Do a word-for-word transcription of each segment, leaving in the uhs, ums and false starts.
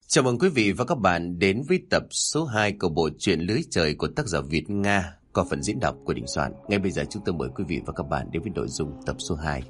Chào mừng quý vị và các bạn đến với tập số hai của bộ truyện Lưới Trời của tác giả Việt Nga qua phần diễn đọc của Đình Soạn. Ngay bây giờ chúng tôi mời quý vị và các bạn đến với nội dung tập số hai.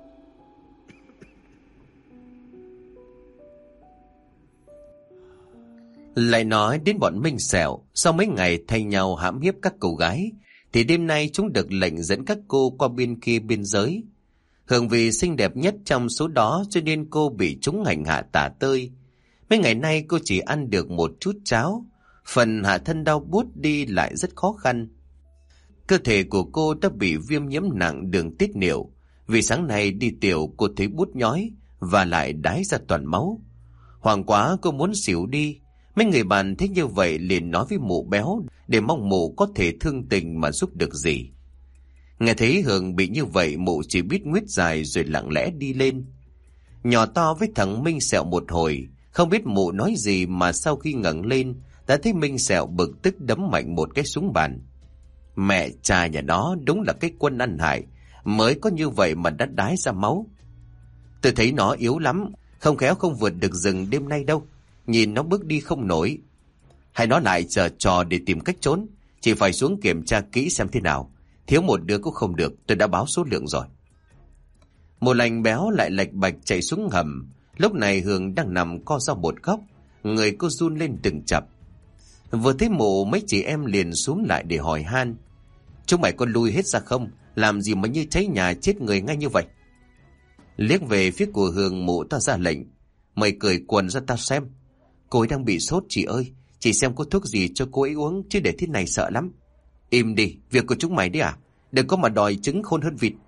Lại nói đến bọn Minh Sẹo, sau mấy ngày thay nhau hãm hiếp các cô gái, thì đêm nay chúng được lệnh dẫn các cô qua bên kia biên giới. Hương vì xinh đẹp nhất trong số đó cho nên cô bị chúng hành hạ tả tơi. Mấy ngày nay cô chỉ ăn được một chút cháo, phần hạ thân đau buốt đi lại rất khó khăn. Cơ thể của cô đã bị viêm nhiễm nặng đường tiết niệu, vì sáng nay đi tiểu cô thấy bút nhói và lại đái ra toàn máu. Hoảng quá cô muốn xỉu đi, mấy người bạn thấy như vậy liền nói với mụ béo để mong mụ có thể thương tình mà giúp được gì. Nghe thấy Hương bị như vậy, mụ chỉ biết nguyết dài rồi lặng lẽ đi lên. Nhỏ to với thằng Minh Sẹo một hồi, không biết mụ nói gì mà sau khi ngẩng lên đã thấy Minh Sẹo bực tức đấm mạnh một cái xuống bàn. Mẹ cha nhà nó đúng là cái quân ăn hại, mới có như vậy mà đã đái ra máu. Tôi thấy nó yếu lắm, không khéo không vượt được rừng đêm nay đâu. Nhìn nó bước đi không nổi. Hay nó lại chờ trò để tìm cách trốn, chỉ phải xuống kiểm tra kỹ xem thế nào. Thiếu một đứa cũng không được, tôi đã báo số lượng rồi. Một lành béo lại lạch bạch chạy xuống hầm. Lúc này Hương đang nằm co ra một góc, người cô run lên từng chập. Vừa thấy mụ, mấy chị em liền xuống lại để hỏi han. Chúng mày có lui hết ra không? Làm gì mà như cháy nhà chết người ngay như vậy? Liếc về phía của Hương, mụ ta ra lệnh. Mày cởi quần ra ta xem. Cô ấy đang bị sốt chị ơi, chị xem có thuốc gì cho cô ấy uống, chứ để thế này sợ lắm. Im đi, việc của chúng mày đấy à? Đừng có mà đòi trứng khôn hơn vịt.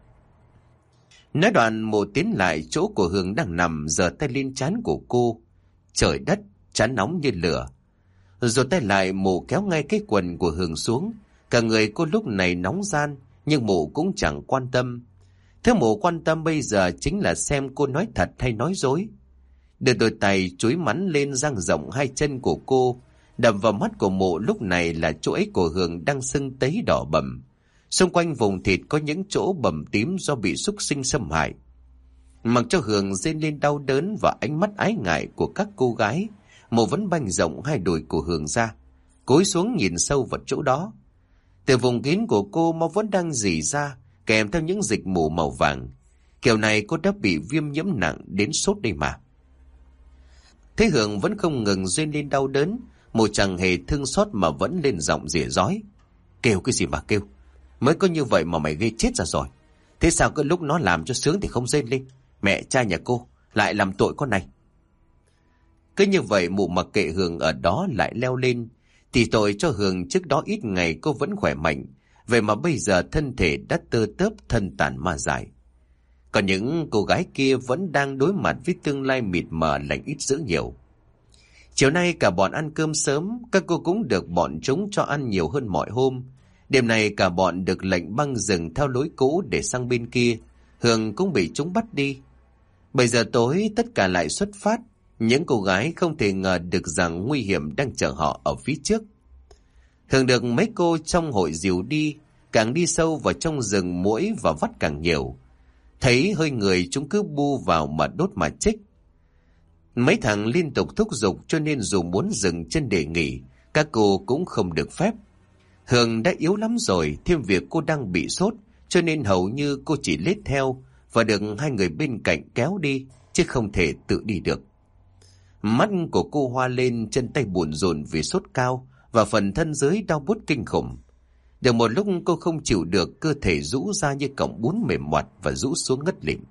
Nói đoạn mụ tiến lại chỗ của Hương đang nằm, giơ tay lên trán của cô. Trời đất, trán nóng như lửa. Rồi tay lại mụ kéo ngay cái quần của Hương xuống. Cả người cô lúc này nóng gian, nhưng mụ cũng chẳng quan tâm. Thứ mụ quan tâm bây giờ chính là xem cô nói thật hay nói dối. Đưa đôi tay chúi mắn lên dang rộng hai chân của cô. Đập vào mắt của mụ lúc này là chỗ ấy của Hương đang sưng tấy đỏ bầm. Xung quanh vùng thịt có những chỗ bầm tím do bị súc sinh xâm hại. Mặc cho Hương rên lên đau đớn và ánh mắt ái ngại của các cô gái, mụ vẫn banh rộng hai đùi của Hương ra, cúi xuống nhìn sâu vào chỗ đó. Từ vùng kín của cô máu vẫn đang rỉ ra, kèm theo những dịch mù màu vàng. Kiểu này cô đã bị viêm nhiễm nặng đến sốt đây mà. Thế Hương vẫn không ngừng rên lên đau đớn, mụ chẳng hề thương xót mà vẫn lên giọng rỉa rói. Kêu cái gì mà kêu? Mới có như vậy mà mày gây chết ra rồi. Thế sao cái lúc nó làm cho sướng thì không rên lên? Mẹ cha nhà cô lại làm tội con này. Cứ như vậy mụ mặc kệ Hương ở đó lại leo lên. Thì tội cho Hương trước đó ít ngày cô vẫn khỏe mạnh, vậy mà bây giờ thân thể đã tơ tớp thân tàn ma dại. Còn những cô gái kia vẫn đang đối mặt với tương lai mịt mờ lành ít dữ nhiều. Chiều nay cả bọn ăn cơm sớm, các cô cũng được bọn chúng cho ăn nhiều hơn mọi hôm. Đêm này cả bọn được lệnh băng rừng theo lối cũ để sang bên kia. Hương cũng bị chúng bắt đi. Bây giờ tối tất cả lại xuất phát. Những cô gái không thể ngờ được rằng nguy hiểm đang chờ họ ở phía trước. Hương được mấy cô trong hội dìu đi. Càng đi sâu vào trong rừng, muỗi và vắt càng nhiều. Thấy hơi người chúng cứ bu vào mà đốt mà chích. Mấy thằng liên tục thúc giục cho nên dù muốn dừng chân để nghỉ, các cô cũng không được phép. Hương đã yếu lắm rồi, thêm việc cô đang bị sốt, cho nên hầu như cô chỉ lết theo và được hai người bên cạnh kéo đi, chứ không thể tự đi được. Mắt của cô hoa lên, chân tay buồn rộn vì sốt cao và phần thân dưới đau buốt kinh khủng. Được một lúc cô không chịu được, cơ thể rũ ra như cọng bún mềm moặt và rũ xuống ngất lịm.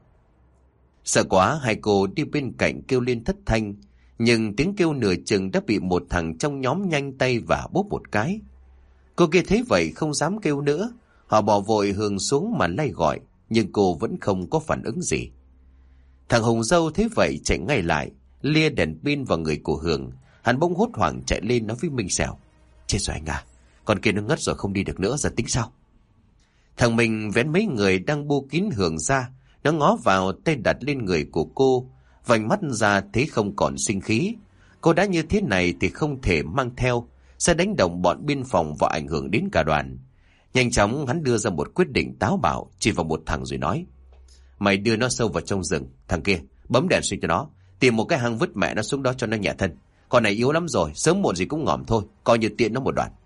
Sợ quá, hai cô đi bên cạnh kêu lên thất thanh, nhưng tiếng kêu nửa chừng đã bị một thằng trong nhóm nhanh tay và bóp một cái. Cô kia thấy vậy không dám kêu nữa, họ bỏ vội Hương xuống mà lay gọi, nhưng cô vẫn không có phản ứng gì. Thằng Hùng Dâu thấy vậy chạy ngay lại, lia đèn pin vào người của Hương. Hắn bỗng hốt hoảng chạy lên nói với Minh Sẹo: Chết rồi anh à, con kia nó ngất rồi không đi được nữa, giờ tính sao? Thằng Minh vén mấy người đang bu kín Hương ra, nó ngó vào, tay đặt lên người của cô, vành mắt ra thấy không còn sinh khí. Cô đã như thế này thì không thể mang theo, sẽ đánh động bọn biên phòng và ảnh hưởng đến cả đoàn. Nhanh chóng hắn đưa ra một quyết định táo bạo, chỉ vào một thằng rồi nói: Mày đưa nó sâu vào trong rừng, thằng kia bấm đèn xuyên cho nó, tìm một cái hang vứt mẹ nó xuống đó cho nó nhả thân. Con này yếu lắm rồi, sớm muộn gì cũng ngỏm thôi, coi như tiện nó một đoạn.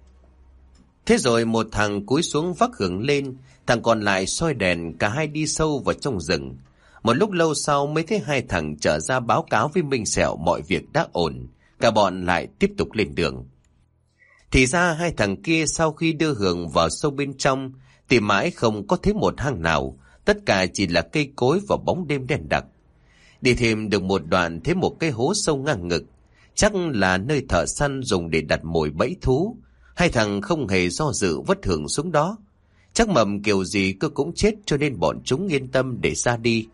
Thế rồi một thằng cúi xuống vác hưởng lên, thằng còn lại soi đèn, cả hai đi sâu vào trong rừng. Một lúc lâu sau mới thấy hai thằng trở ra báo cáo với Minh Sẹo mọi việc đã ổn, cả bọn lại tiếp tục lên đường. Thì ra hai thằng kia sau khi đưa Hưởng vào sâu bên trong, tìm mãi không có thấy một hang nào, tất cả chỉ là cây cối và bóng đêm đen đặc. Đi thêm được một đoạn thấy một cái hố sâu ngang ngực, chắc là nơi thợ săn dùng để đặt mồi bẫy thú. Hai thằng không hề do dự vất Hưởng xuống đó. Chắc mầm kiểu gì cơ cũng chết, cho nên bọn chúng yên tâm để ra đi.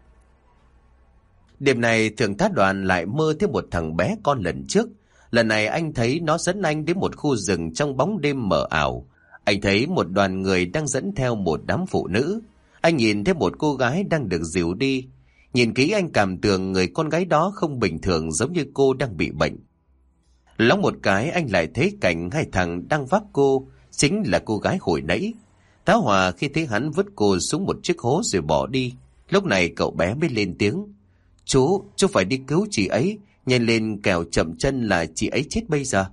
Đêm này Thượng tá Đoàn lại mơ thấy một thằng bé con lần trước. Lần này anh thấy nó dẫn anh đến một khu rừng trong bóng đêm mờ ảo. Anh thấy một đoàn người đang dẫn theo một đám phụ nữ. Anh nhìn thấy một cô gái đang được dìu đi. Nhìn kỹ anh cảm tưởng người con gái đó không bình thường, giống như cô đang bị bệnh. Lóng một cái anh lại thấy cảnh hai thằng đang vác cô, chính là cô gái hồi nãy. Tá Hòa khi thấy hắn vứt cô xuống một chiếc hố rồi bỏ đi. Lúc này cậu bé mới lên tiếng. Chú, chú phải đi cứu chị ấy, nhanh lên kẻo chậm chân là chị ấy chết bây giờ.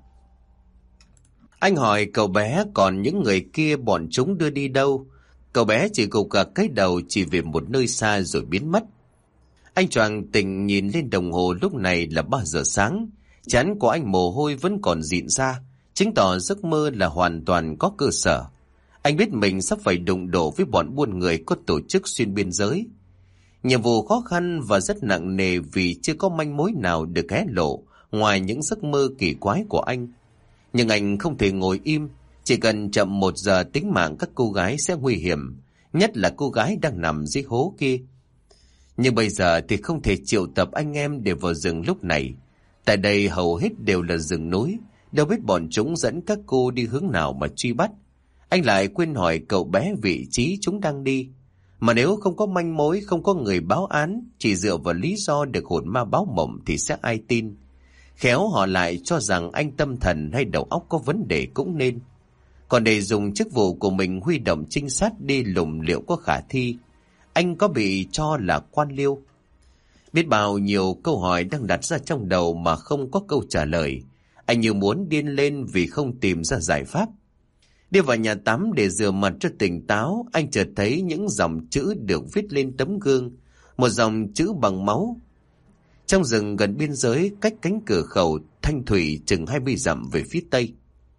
Anh hỏi cậu bé còn những người kia bọn chúng đưa đi đâu. Cậu bé chỉ gục cả cái đầu chỉ về một nơi xa rồi biến mất. Anh choàng tỉnh nhìn lên đồng hồ, lúc này là ba giờ sáng. Trán của anh mồ hôi vẫn còn rịn ra, chứng tỏ giấc mơ là hoàn toàn có cơ sở. Anh biết mình sắp phải đụng độ với bọn buôn người có tổ chức xuyên biên giới. Nhiệm vụ khó khăn và rất nặng nề vì chưa có manh mối nào được hé lộ ngoài những giấc mơ kỳ quái của anh. Nhưng anh không thể ngồi im, chỉ cần chậm một giờ tính mạng các cô gái sẽ nguy hiểm, nhất là cô gái đang nằm dưới hố kia. Nhưng bây giờ thì không thể triệu tập anh em để vào rừng lúc này. Tại đây hầu hết đều là rừng núi, đâu biết bọn chúng dẫn các cô đi hướng nào mà truy bắt. Anh lại quên hỏi cậu bé vị trí chúng đang đi. Mà nếu không có manh mối, không có người báo án, chỉ dựa vào lý do được hồn ma báo mộng thì sẽ ai tin. Khéo họ lại cho rằng anh tâm thần hay đầu óc có vấn đề cũng nên. Còn để dùng chức vụ của mình huy động trinh sát đi lùng liệu có khả thi, anh có bị cho là quan liêu. Biết bao nhiêu câu hỏi đang đặt ra trong đầu mà không có câu trả lời. Anh như muốn điên lên vì không tìm ra giải pháp. Đi vào nhà tắm để rửa mặt cho tỉnh táo, anh chợt thấy những dòng chữ được viết lên tấm gương. Một dòng chữ bằng máu. Trong rừng gần biên giới, cách cánh cửa khẩu Thanh Thủy chừng hai mươi dặm về phía tây.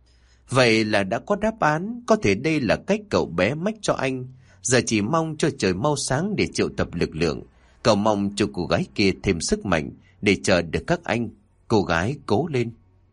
Vậy là đã có đáp án, có thể đây là cách cậu bé mách cho anh. Giờ chỉ mong cho trời mau sáng để triệu tập lực lượng. Cậu mong cho cô gái kia thêm sức mạnh để chờ được các anh. Cô gái cố lên.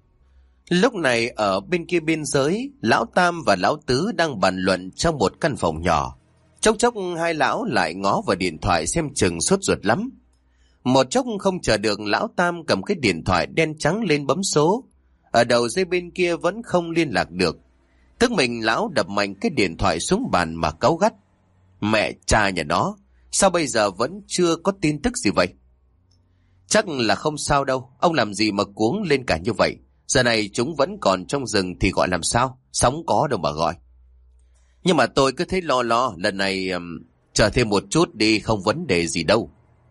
Lúc này ở bên kia biên giới, Lão Tam và Lão Tứ đang bàn luận trong một căn phòng nhỏ. Chốc chốc hai lão lại ngó vào điện thoại xem chừng sốt ruột lắm. Một chốc không chờ được, Lão Tam cầm cái điện thoại đen trắng lên bấm số. Ở đầu dây bên kia vẫn không liên lạc được. Tức mình lão đập mạnh cái điện thoại xuống bàn mà cáu gắt. Mẹ cha nhà nó, sao bây giờ vẫn chưa có tin tức gì vậy? Chắc là không sao đâu, ông làm gì mà cuống lên cả như vậy. Giờ này chúng vẫn còn trong rừng thì gọi làm sao, sóng có đâu mà gọi. Nhưng mà tôi cứ thấy lo lo, lần này um, chờ thêm một chút đi, không vấn đề gì đâu.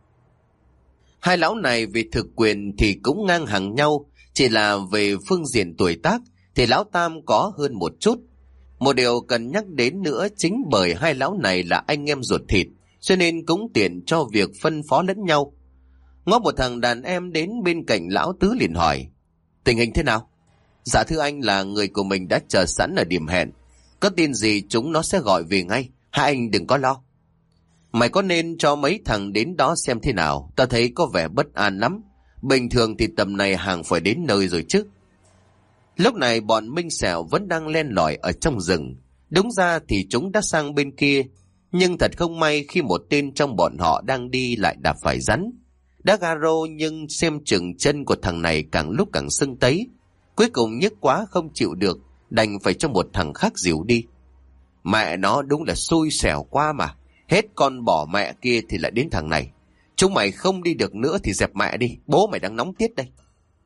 Hai lão này về thực quyền thì cũng ngang hàng nhau, chỉ là về phương diện tuổi tác thì Lão Tam có hơn một chút. Một điều cần nhắc đến nữa chính bởi hai lão này là anh em ruột thịt, cho nên cũng tiện cho việc phân phó lẫn nhau. Ngó một thằng đàn em đến bên cạnh Lão Tứ liền hỏi, tình hình thế nào? Dạ thưa anh, là người của mình đã chờ sẵn ở điểm hẹn. Có tin gì chúng nó sẽ gọi về ngay, hai anh đừng có lo. Mày có nên cho mấy thằng đến đó xem thế nào? Ta thấy có vẻ bất an lắm. Bình thường thì tầm này hàng phải đến nơi rồi chứ. Lúc này bọn Minh Sẹo vẫn đang len lỏi ở trong rừng. Đúng ra thì chúng đã sang bên kia. Nhưng thật không may khi một tên trong bọn họ đang đi lại đạp phải rắn. Đã ga rô nhưng xem chừng chân của thằng này càng lúc càng sưng tấy. Cuối cùng nhức quá không chịu được, đành phải cho một thằng khác dìu đi. Mẹ nó đúng là xui xẻo quá mà. Hết con bỏ mẹ kia thì lại đến thằng này. Chúng mày không đi được nữa thì dẹp mẹ đi, bố mày đang nóng tiết đây.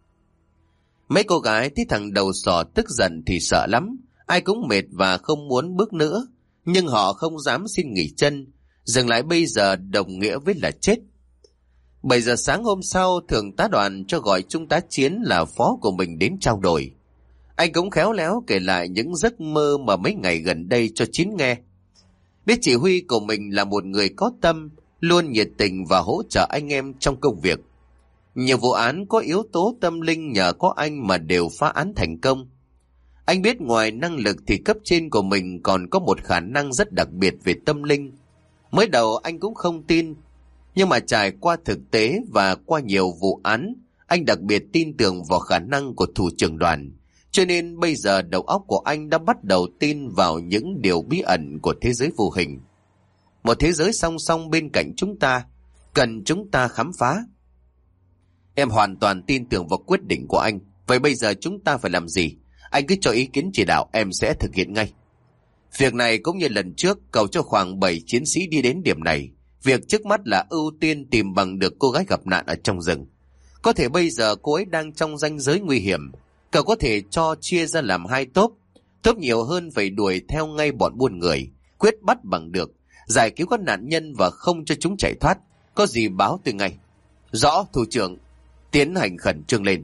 Mấy cô gái thấy thằng đầu sò tức giận thì sợ lắm. Ai cũng mệt và không muốn bước nữa. Nhưng họ không dám xin nghỉ chân. Dừng lại bây giờ đồng nghĩa với là chết. Bảy giờ sáng hôm sau, thượng tá Đoàn cho gọi trung tá Chiến là phó của mình đến trao đổi. Anh cũng khéo léo kể lại những giấc mơ mà mấy ngày gần đây cho Chiến nghe. Biết chỉ huy của mình là một người có tâm, luôn nhiệt tình và hỗ trợ anh em trong công việc. Nhiều vụ án có yếu tố tâm linh nhờ có anh mà đều phá án thành công. Anh biết ngoài năng lực thì cấp trên của mình còn có một khả năng rất đặc biệt về tâm linh. Mới đầu anh cũng không tin, nhưng mà trải qua thực tế và qua nhiều vụ án, anh đặc biệt tin tưởng vào khả năng của thủ trưởng Đoàn. Cho nên bây giờ đầu óc của anh đã bắt đầu tin vào những điều bí ẩn của thế giới vô hình. Một thế giới song song bên cạnh chúng ta, cần chúng ta khám phá. Em hoàn toàn tin tưởng vào quyết định của anh. Vậy bây giờ chúng ta phải làm gì? Anh cứ cho ý kiến chỉ đạo, em sẽ thực hiện ngay. Việc này cũng như lần trước, cầu cho khoảng bảy chiến sĩ đi đến điểm này. Việc trước mắt là ưu tiên tìm bằng được cô gái gặp nạn ở trong rừng. Có thể bây giờ cô ấy đang trong ranh giới nguy hiểm. Cậu có thể cho chia ra làm hai tốp. Tốp nhiều hơn phải đuổi theo ngay bọn buôn người, quyết bắt bằng được, giải cứu các nạn nhân và không cho chúng chạy thoát. Có gì báo tôi ngay. Rõ, thủ trưởng. Tiến hành khẩn trương lên.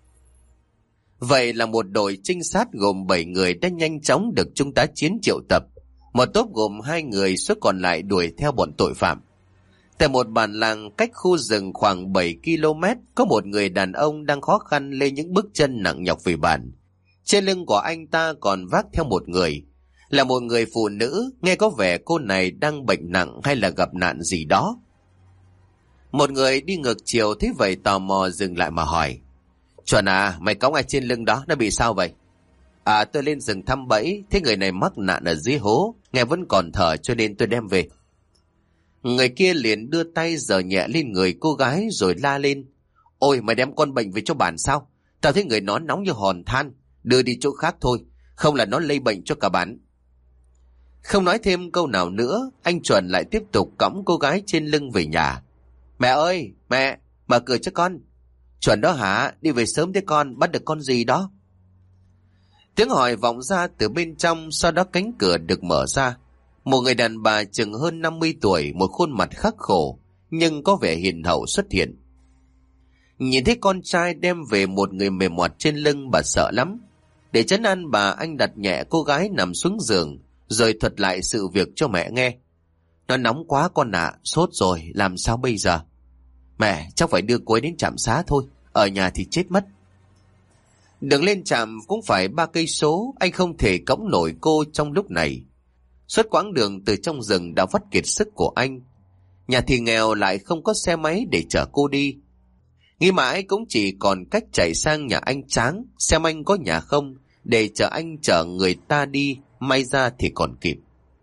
Vậy là một đội trinh sát gồm bảy người đã nhanh chóng được trung tá Chiến triệu tập. Một tốp gồm hai người, số còn lại đuổi theo bọn tội phạm. Tại một bản làng cách khu rừng khoảng bảy ki lô mét, có một người đàn ông đang khó khăn lê những bước chân nặng nhọc về bản. Trên lưng của anh ta còn vác theo một người. Là một người phụ nữ, nghe có vẻ cô này đang bệnh nặng hay là gặp nạn gì đó. Một người đi ngược chiều thấy vậy tò mò dừng lại mà hỏi. Chuẩn à, mày cõng ai trên lưng đó, nó bị sao vậy? À, tôi lên rừng thăm bẫy, thấy người này mắc nạn ở dưới hố, nghe vẫn còn thở cho nên tôi đem về. Người kia liền đưa tay giở nhẹ lên người cô gái rồi la lên. Ôi, mày đem con bệnh về cho bản sao? Tao thấy người nó nóng như hòn than, đưa đi chỗ khác thôi, không là nó lây bệnh cho cả bản. Không nói thêm câu nào nữa, anh Chuẩn lại tiếp tục cõng cô gái trên lưng về nhà. Mẹ ơi, mẹ, mở cửa cho con. Chuẩn đó hả? Đi về sớm thế con, bắt được con gì đó? Tiếng hỏi vọng ra từ bên trong, sau đó cánh cửa được mở ra. Một người đàn bà chừng hơn năm mươi tuổi, một khuôn mặt khắc khổ, nhưng có vẻ hiền hậu xuất hiện. Nhìn thấy con trai đem về một người mềm mọt trên lưng, bà sợ lắm. Để trấn an bà, anh đặt nhẹ cô gái nằm xuống giường, rồi thuật lại sự việc cho mẹ nghe. Nó nóng quá con ạ, sốt rồi, làm sao bây giờ? Mẹ, chắc phải đưa cô ấy đến trạm xá thôi, ở nhà thì chết mất. Đường lên trạm cũng phải ba cây số, anh không thể cõng nổi cô trong lúc này. Suốt quãng đường từ trong rừng đã vắt kiệt sức của anh. Nhà thì nghèo lại không có xe máy để chở cô đi. Nghĩ mãi cũng chỉ còn cách chạy sang nhà anh Tráng, xem anh có nhà không, để chở anh chở người ta đi, may ra thì còn kịp.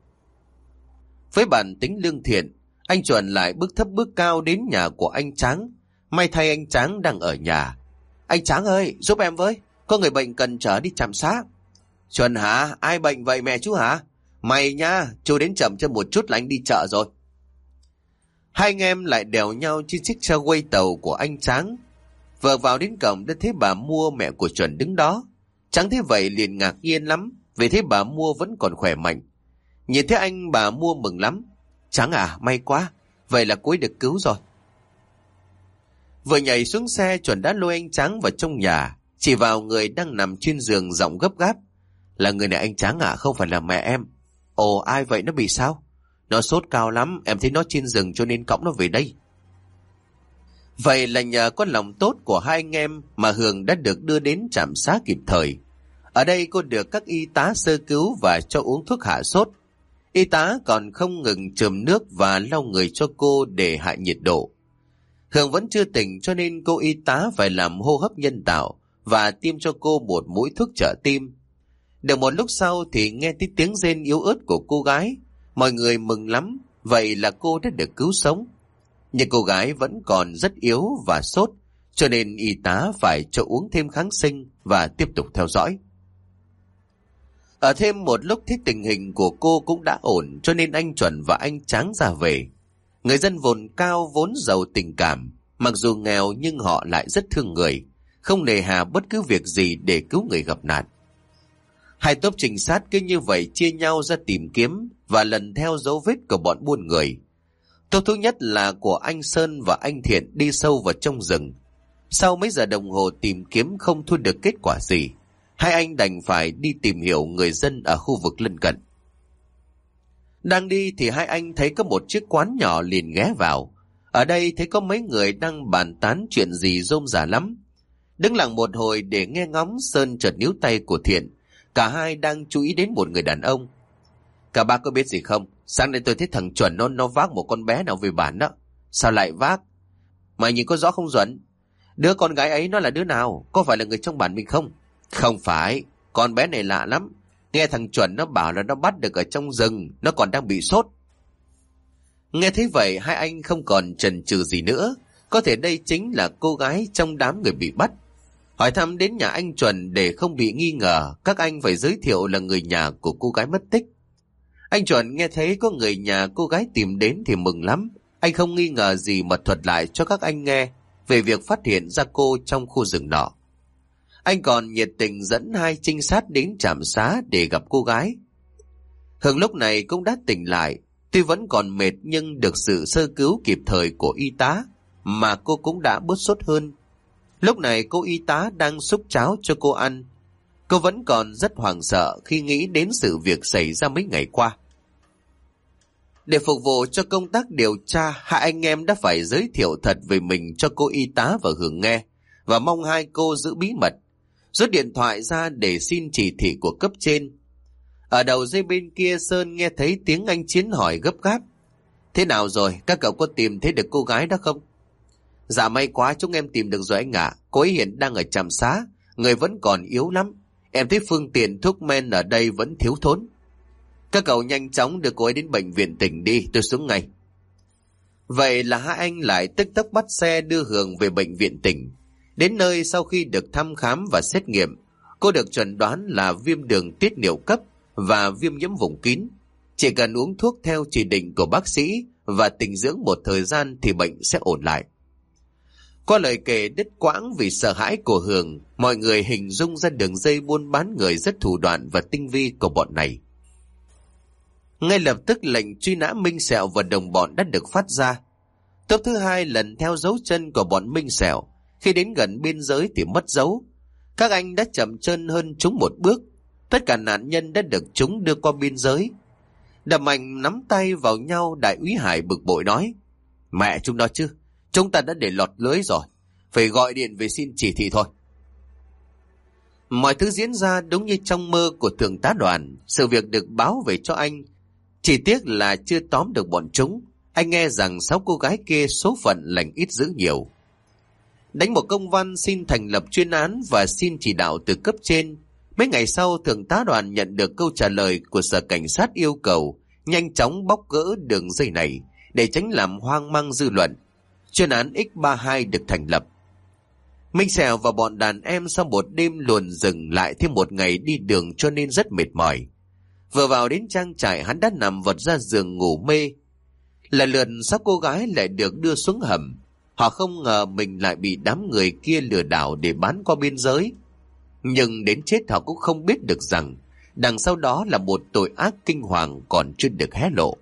Với bản tính lương thiện, anh Chuẩn lại bước thấp bước cao đến nhà của anh Tráng. May thay anh Tráng đang ở nhà. Anh Tráng ơi, giúp em với, có người bệnh cần chở đi trạm xá. Chuẩn hả? Ai bệnh vậy mẹ chú hả? Mày nha, chú đến chậm cho một chút là anh đi chợ rồi. Hai anh em lại đèo nhau trên chiếc xe quay tàu của anh Tráng. Vừa vào đến cổng đã thấy bà Mua, mẹ của Chuẩn đứng đó. Tráng thấy vậy liền ngạc nhiên lắm, vì thấy bà Mua vẫn còn khỏe mạnh. Nhìn thấy anh, bà Mua mừng lắm. Tráng à, may quá, vậy là cô ấy được cứu rồi. Vừa nhảy xuống xe, Chuẩn đã lôi anh Tráng vào trong nhà, chỉ vào người đang nằm trên giường, giọng gấp gáp. Là người này anh Tráng à, không phải là mẹ em. Ồ, ai vậy, nó bị sao? Nó sốt cao lắm, em thấy nó trên rừng cho nên cõng nó về đây. Vậy là nhờ có lòng tốt của hai anh em mà Hường đã được đưa đến trạm xá kịp thời. Ở đây cô được các y tá sơ cứu và cho uống thuốc hạ sốt. Y tá còn không ngừng chườm nước và lau người cho cô để hạ nhiệt độ. Hường vẫn chưa tỉnh cho nên cô y tá phải làm hô hấp nhân tạo và tiêm cho cô một mũi thuốc trợ tim. Được một lúc sau thì nghe thấy tiếng rên yếu ớt của cô gái. Mọi người mừng lắm, vậy là cô đã được cứu sống. Nhưng cô gái vẫn còn rất yếu và sốt, cho nên y tá phải cho uống thêm kháng sinh và tiếp tục theo dõi. Ở thêm một lúc thấy tình hình của cô cũng đã ổn, cho nên anh Chuẩn và anh Tráng ra về. Người dân vùng cao vốn giàu tình cảm, mặc dù nghèo nhưng họ lại rất thương người, không nề hà bất cứ việc gì để cứu người gặp nạn. Hai tốp trinh sát cứ như vậy chia nhau ra tìm kiếm và lần theo dấu vết của bọn buôn người. Tốt thú nhất là của anh Sơn và anh Thiện đi sâu vào trong rừng. Sau mấy giờ đồng hồ tìm kiếm không thu được kết quả gì, hai anh đành phải đi tìm hiểu người dân ở khu vực lân cận. Đang đi thì hai anh thấy có một chiếc quán nhỏ liền ghé vào. Ở đây thấy có mấy người đang bàn tán chuyện gì rôm rả lắm. Đứng lặng một hồi để nghe ngóng, Sơn chợt níu tay của Thiện. Cả hai đang chú ý đến một người đàn ông. Cả ba có biết gì không? Sáng nay tôi thấy thằng Chuẩn nó, nó vác một con bé nào về bản đó. Sao lại vác? Mày nhìn có rõ không Duẩn? Đứa con gái ấy nó là đứa nào? Có phải là người trong bản mình không? Không phải. Con bé này lạ lắm. Nghe thằng Chuẩn nó bảo là nó bắt được ở trong rừng. Nó còn đang bị sốt. Nghe thấy vậy hai anh không còn chần chừ gì nữa. Có thể đây chính là cô gái trong đám người bị bắt. Hỏi thăm đến nhà anh Chuẩn để không bị nghi ngờ, các anh phải giới thiệu là người nhà của cô gái mất tích. Anh Chuẩn nghe thấy có người nhà cô gái tìm đến thì mừng lắm. Anh không nghi ngờ gì mà thuật lại cho các anh nghe về việc phát hiện ra cô trong khu rừng nọ. Anh còn nhiệt tình dẫn hai trinh sát đến trạm xá để gặp cô gái. Hường lúc này cũng đã tỉnh lại, tuy vẫn còn mệt nhưng được sự sơ cứu kịp thời của y tá mà cô cũng đã bớt sốt hơn. Lúc này cô y tá đang xúc cháo cho cô ăn. Cô vẫn còn rất hoảng sợ khi nghĩ đến sự việc xảy ra mấy ngày qua. Để phục vụ cho công tác điều tra, hai anh em đã phải giới thiệu thật về mình cho cô y tá và Hường nghe, và mong hai cô giữ bí mật. Rút điện thoại ra để xin chỉ thị của cấp trên. Ở đầu dây bên kia, Sơn nghe thấy tiếng anh Chiến hỏi gấp gáp. Thế nào rồi, các cậu có tìm thấy được cô gái đó không? Dạ may quá chúng em tìm được rồi anh ạ. Cô ấy hiện đang ở trạm xá, người vẫn còn yếu lắm. Em thấy phương tiện thuốc men ở đây vẫn thiếu thốn. Các cậu nhanh chóng đưa cô ấy đến bệnh viện tỉnh đi, tôi xuống ngay. Vậy là hai anh lại tức tốc bắt xe đưa Hường về bệnh viện tỉnh. Đến nơi sau khi được thăm khám và xét nghiệm, cô được chẩn đoán là viêm đường tiết niệu cấp và viêm nhiễm vùng kín. Chỉ cần uống thuốc theo chỉ định của bác sĩ và tĩnh dưỡng một thời gian thì bệnh sẽ ổn lại. Qua lời kể đứt quãng vì sợ hãi của Hường, mọi người hình dung ra đường dây buôn bán người rất thủ đoạn và tinh vi của bọn này. Ngay lập tức lệnh truy nã Minh Sẹo và đồng bọn đã được phát ra. Tốp thứ hai lần theo dấu chân của bọn Minh Sẹo, khi đến gần biên giới thì mất dấu. Các anh đã chậm chân hơn chúng một bước. Tất cả nạn nhân đã được chúng đưa qua biên giới. Đầm Mạnh nắm tay vào nhau, đại úy Hải bực bội nói: Mẹ chúng nó chứ, chúng ta đã để lọt lưới rồi, phải gọi điện về xin chỉ thị thôi. Mọi thứ diễn ra đúng như trong mơ của thượng tá Đoàn. Sự việc được báo về cho anh, chỉ tiếc là chưa tóm được bọn chúng. Anh nghe rằng sáu cô gái kia số phận lành ít dữ nhiều. Đánh một công văn xin thành lập chuyên án và xin chỉ đạo từ cấp trên. Mấy ngày sau, thượng tá Đoàn nhận được câu trả lời của sở cảnh sát yêu cầu nhanh chóng bóc gỡ đường dây này để tránh làm hoang mang dư luận. Chuyên án X ba mươi hai được thành lập. Minh Sẹo và bọn đàn em sau một đêm luồn rừng lại thêm một ngày đi đường cho nên rất mệt mỏi. Vừa vào đến trang trại, hắn đã nằm vật ra giường ngủ mê. Là lượt sáu cô gái lại được đưa xuống hầm. Họ không ngờ mình lại bị đám người kia lừa đảo để bán qua biên giới. Nhưng đến chết họ cũng không biết được rằng đằng sau đó là một tội ác kinh hoàng còn chưa được hé lộ.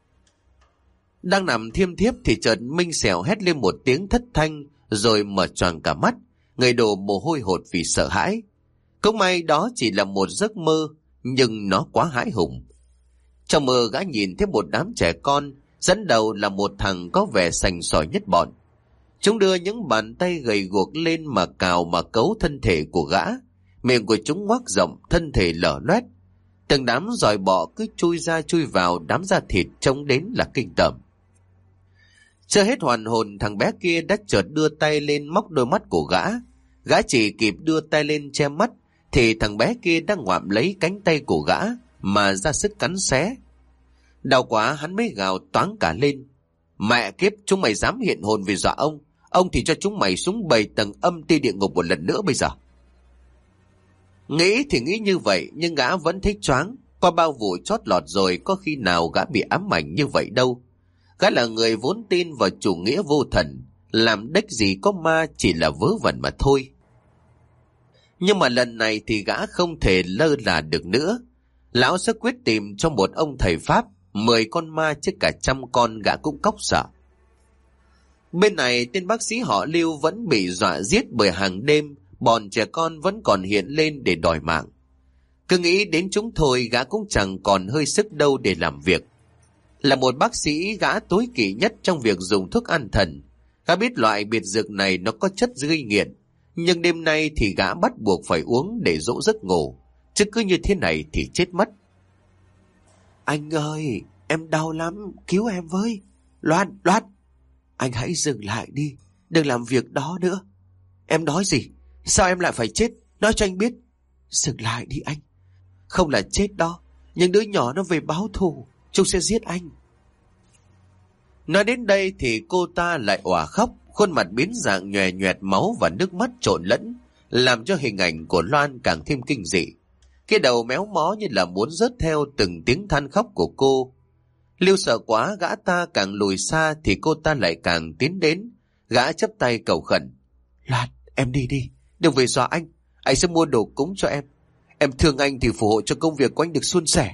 Đang nằm thiêm thiếp thì chợt Minh Sẹo hét lên một tiếng thất thanh rồi mở choàng cả mắt, người đổ mồ hôi hột vì sợ hãi. Cũng may đó chỉ là một giấc mơ, nhưng nó quá hãi hùng. Trong mơ gã nhìn thấy một đám trẻ con, dẫn đầu là một thằng có vẻ sành sỏi nhất bọn. Chúng đưa những bàn tay gầy guộc lên mà cào mà cấu thân thể của gã. Miệng của chúng ngoác rộng, thân thể lở loét. Từng đám giòi bọ cứ chui ra chui vào, đám da thịt trông đến là kinh tởm. Chưa hết hoàn hồn, thằng bé kia đã chợt đưa tay lên móc đôi mắt của gã. Gã chỉ kịp đưa tay lên che mắt thì thằng bé kia đã ngoạm lấy cánh tay của gã mà ra sức cắn xé. Đau quá, hắn mới gào toáng cả lên: Mẹ kiếp, chúng mày dám hiện hồn vì dọa ông, ông thì cho chúng mày xuống bảy tầng âm ti địa ngục một lần nữa bây giờ. Nghĩ thì nghĩ như vậy, nhưng gã vẫn thấy choáng. Qua bao vụ chót lọt rồi, có khi nào gã bị ám ảnh như vậy đâu. Gã là người vốn tin vào chủ nghĩa vô thần, làm đếch gì có ma chỉ là vớ vẩn mà thôi. Nhưng mà lần này thì gã không thể lơ là được nữa. Lão sẽ quyết tìm cho một ông thầy Pháp, mười con ma chứ cả trăm con gã cũng cóc sợ. Bên này tên bác sĩ họ Lưu vẫn bị dọa giết bởi hàng đêm bọn trẻ con vẫn còn hiện lên để đòi mạng. Cứ nghĩ đến chúng thôi gã cũng chẳng còn hơi sức đâu để làm việc. Là một bác sĩ, gã tối kỵ nhất trong việc dùng thuốc an thần. Gã biết loại biệt dược này nó có chất gây nghiện, nhưng đêm nay thì gã bắt buộc phải uống để dỗ giấc ngủ, chứ cứ như thế này thì chết mất. Anh ơi, em đau lắm, cứu em với. Loan, Loan, anh hãy dừng lại đi, đừng làm việc đó nữa. Em nói gì? Sao em lại phải chết? Nói cho anh biết. Dừng lại đi anh. Không là chết đó, những đứa nhỏ nó về báo thù, chúng sẽ giết anh. Nói đến đây thì cô ta lại òa khóc, khuôn mặt biến dạng nhòe nhoẹt máu và nước mắt trộn lẫn, làm cho hình ảnh của Loan càng thêm kinh dị. Cái đầu méo mó như là muốn rớt theo từng tiếng than khóc của cô. Lưu sợ quá, gã ta càng lùi xa thì cô ta lại càng tiến đến. Gã chắp tay cầu khẩn. Loan, em đi đi, đừng về dọa anh. Anh sẽ mua đồ cúng cho em. Em thương anh thì phù hộ cho công việc của anh được suôn sẻ.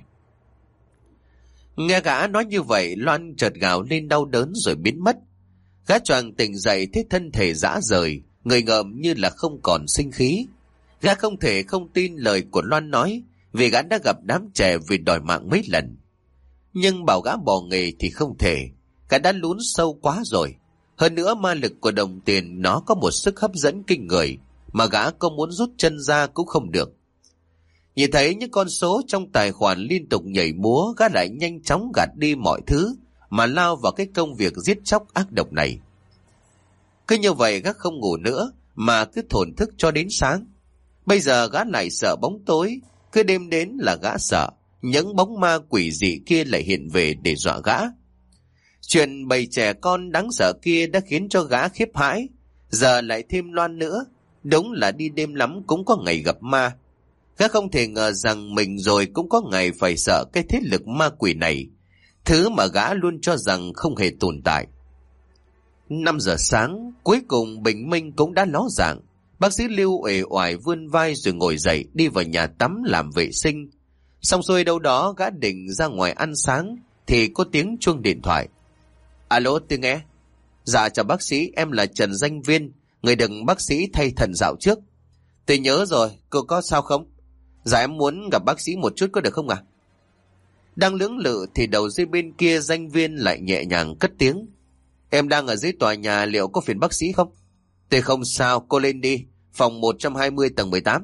Nghe gã nói như vậy, Loan chợt gào lên đau đớn rồi biến mất. Gã choàng tỉnh dậy thấy thân thể rã rời, người ngợm như là không còn sinh khí. Gã không thể không tin lời của Loan nói, vì gã đã gặp đám trẻ vì đòi mạng mấy lần. Nhưng bảo gã bỏ nghề thì không thể, gã đã lún sâu quá rồi. Hơn nữa ma lực của đồng tiền nó có một sức hấp dẫn kinh người, mà gã có muốn rút chân ra cũng không được. Nhìn thấy những con số trong tài khoản liên tục nhảy múa, gã lại nhanh chóng gạt đi mọi thứ mà lao vào cái công việc giết chóc ác độc này. Cứ như vậy gã không ngủ nữa mà cứ thổn thức cho đến sáng. Bây giờ gã lại sợ bóng tối, cứ đêm đến là gã sợ, những bóng ma quỷ dị kia lại hiện về để dọa gã. Chuyện bầy trẻ con đáng sợ kia đã khiến cho gã khiếp hãi, giờ lại thêm Loan nữa, đúng là đi đêm lắm cũng có ngày gặp ma. Gã không thể ngờ rằng mình rồi cũng có ngày phải sợ cái thế lực ma quỷ này, thứ mà gã luôn cho rằng không hề tồn tại. Năm giờ sáng, cuối cùng bình minh cũng đã ló dạng. Bác sĩ Lưu uể oải vươn vai rồi ngồi dậy đi vào nhà tắm làm vệ sinh. Xong xuôi đâu đó gã định ra ngoài ăn sáng thì có tiếng chuông điện thoại. Alo, tôi nghe. Dạ chào bác sĩ, em là Trần Danh Viên, người được bác sĩ thay thần dạo trước. Tôi nhớ rồi, cô có sao không? Dạ em muốn gặp bác sĩ một chút có được không ạ? À? Đang lưỡng lự thì đầu dây bên kia Danh Viên lại nhẹ nhàng cất tiếng. Em đang ở dưới tòa nhà, liệu có phiền bác sĩ không? Tôi không sao, cô lên đi, phòng một trăm hai mươi tầng mười tám.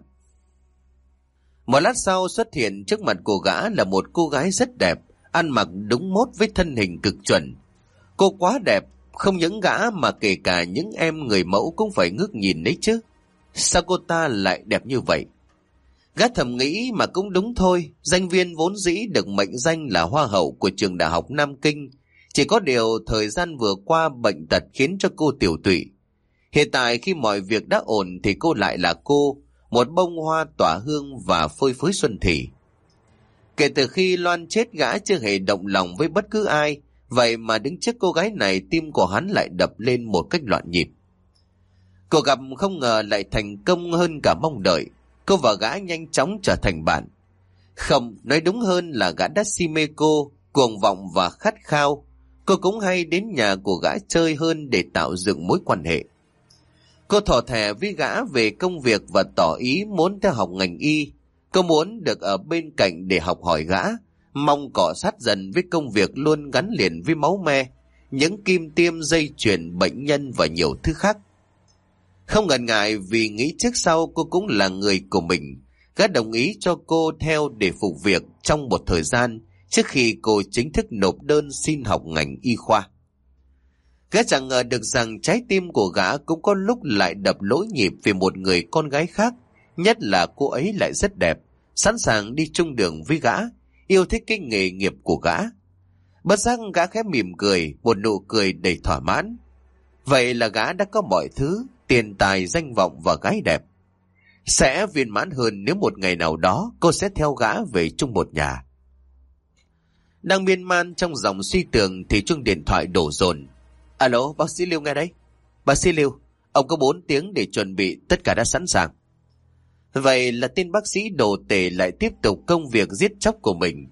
Một lát sau xuất hiện trước mặt của gã là một cô gái rất đẹp, ăn mặc đúng mốt với thân hình cực chuẩn. Cô quá đẹp, không những gã mà kể cả những em người mẫu cũng phải ngước nhìn đấy chứ. Sao cô ta lại đẹp như vậy? Gã thầm nghĩ mà cũng đúng thôi, Danh Viên vốn dĩ được mệnh danh là hoa hậu của trường đại học Nam Kinh. Chỉ có điều thời gian vừa qua bệnh tật khiến cho cô tiểu tụy. Hiện tại khi mọi việc đã ổn thì cô lại là cô, một bông hoa tỏa hương và phơi phới xuân thị. Kể từ khi Loan chết gã chưa hề động lòng với bất cứ ai, vậy mà đứng trước cô gái này tim của hắn lại đập lên một cách loạn nhịp. Cuộc gặp không ngờ lại thành công hơn cả mong đợi, cô và gã nhanh chóng trở thành bạn. Không, nói đúng hơn là gã đã si mê cô, cuồng vọng và khát khao. Cô cũng hay đến nhà của gã chơi hơn để tạo dựng mối quan hệ. Cô thỏ thẻ với gã về công việc và tỏ ý muốn theo học ngành y. Cô muốn được ở bên cạnh để học hỏi gã, mong cọ sát dần với công việc luôn gắn liền với máu me, những kim tiêm dây chuyền bệnh nhân và nhiều thứ khác. Không ngần ngại vì nghĩ trước sau cô cũng là người của mình, gã đồng ý cho cô theo để phục việc trong một thời gian trước khi cô chính thức nộp đơn xin học ngành y khoa. Gã chẳng ngờ được rằng trái tim của gã cũng có lúc lại đập lỗi nhịp vì một người con gái khác, nhất là cô ấy lại rất đẹp, sẵn sàng đi chung đường với gã, yêu thích cái nghề nghiệp của gã. Bất giác gã khẽ mỉm cười, một nụ cười đầy thỏa mãn. Vậy là gã đã có mọi thứ, tiền tài, danh vọng và gái đẹp. Sẽ viên mãn hơn nếu một ngày nào đó cô sẽ theo gã về chung một nhà. Đang miên man trong dòng suy tưởng thì chuông điện thoại đổ dồn. Alo, bác sĩ Lưu nghe đấy. Bác sĩ Lưu, ông có bốn tiếng để chuẩn bị, tất cả đã sẵn sàng. Vậy là tên bác sĩ đồ tể lại tiếp tục công việc giết chóc của mình.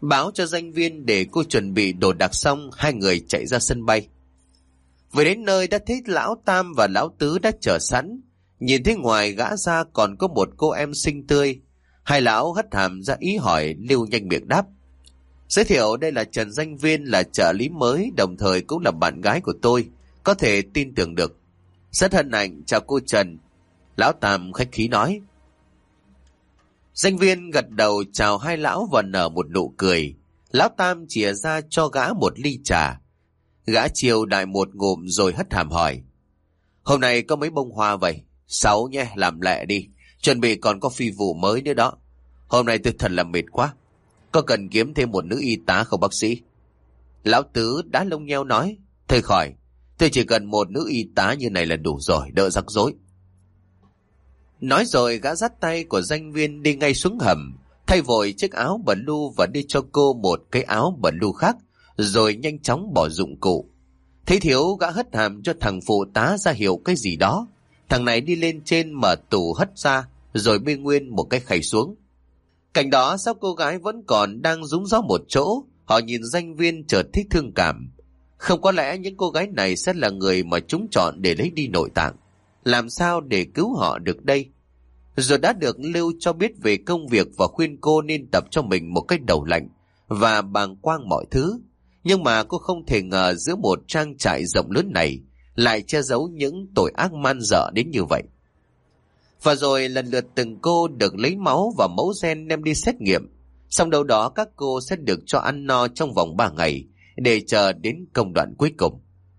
báo cho danh viên để cô chuẩn bị đồ đạc xong, hai người chạy ra sân bay. Vừa đến nơi đã thấy lão Tam và lão Tứ đã chờ sẵn. Nhìn thấy ngoài gã ra còn có một cô em xinh tươi. Hai lão hất hàm ra ý hỏi, Lưu nhanh miệng đáp. Giới thiệu, đây là Trần Danh Viên, là trợ lý mới, đồng thời cũng là bạn gái của tôi, có thể tin tưởng được. Rất hân hạnh, chào cô Trần. Lão Tam khách khí nói. Danh Viên gật đầu chào hai lão và nở một nụ cười. Lão Tam chìa ra cho gã một ly trà. Gã chiều đại một ngụm rồi hất hàm hỏi. Hôm nay có mấy bông hoa vậy? Sáu nhé, làm lẹ đi. Chuẩn bị còn có phi vụ mới nữa đó. Hôm nay tôi thật là mệt quá. Có cần kiếm thêm một nữ y tá không bác sĩ? Lão Tứ đá lông nheo nói. Thôi khỏi, tôi chỉ cần một nữ y tá như này là đủ rồi, đỡ rắc rối. Nói rồi gã dắt tay của Danh Viên đi ngay xuống hầm, thay vội chiếc áo blue và đi cho cô một cái áo blue khác, rồi nhanh chóng bỏ dụng cụ. Thấy thiếu, gã hất hàm cho thằng phụ tá ra hiệu cái gì đó. Thằng này đi lên trên mở tủ hất ra, rồi bê nguyên một cái khay xuống. Cảnh đó sao cô gái vẫn còn đang rúng gió một chỗ, họ nhìn Danh Viên chợt thích thương cảm. Không có lẽ những cô gái này sẽ là người mà chúng chọn để lấy đi nội tạng. Làm sao để cứu họ được đây? Rồi đã được Lưu cho biết về công việc và khuyên cô nên tập cho mình một cái đầu lạnh và bàng quang mọi thứ. Nhưng mà cô không thể ngờ giữa một trang trại rộng lớn này lại che giấu những tội ác man dợ đến như vậy. Và rồi lần lượt từng cô được lấy máu và mẫu gen đem đi xét nghiệm. Xong đâu đó các cô sẽ được cho ăn no trong vòng ba ngày để chờ đến công đoạn cuối cùng.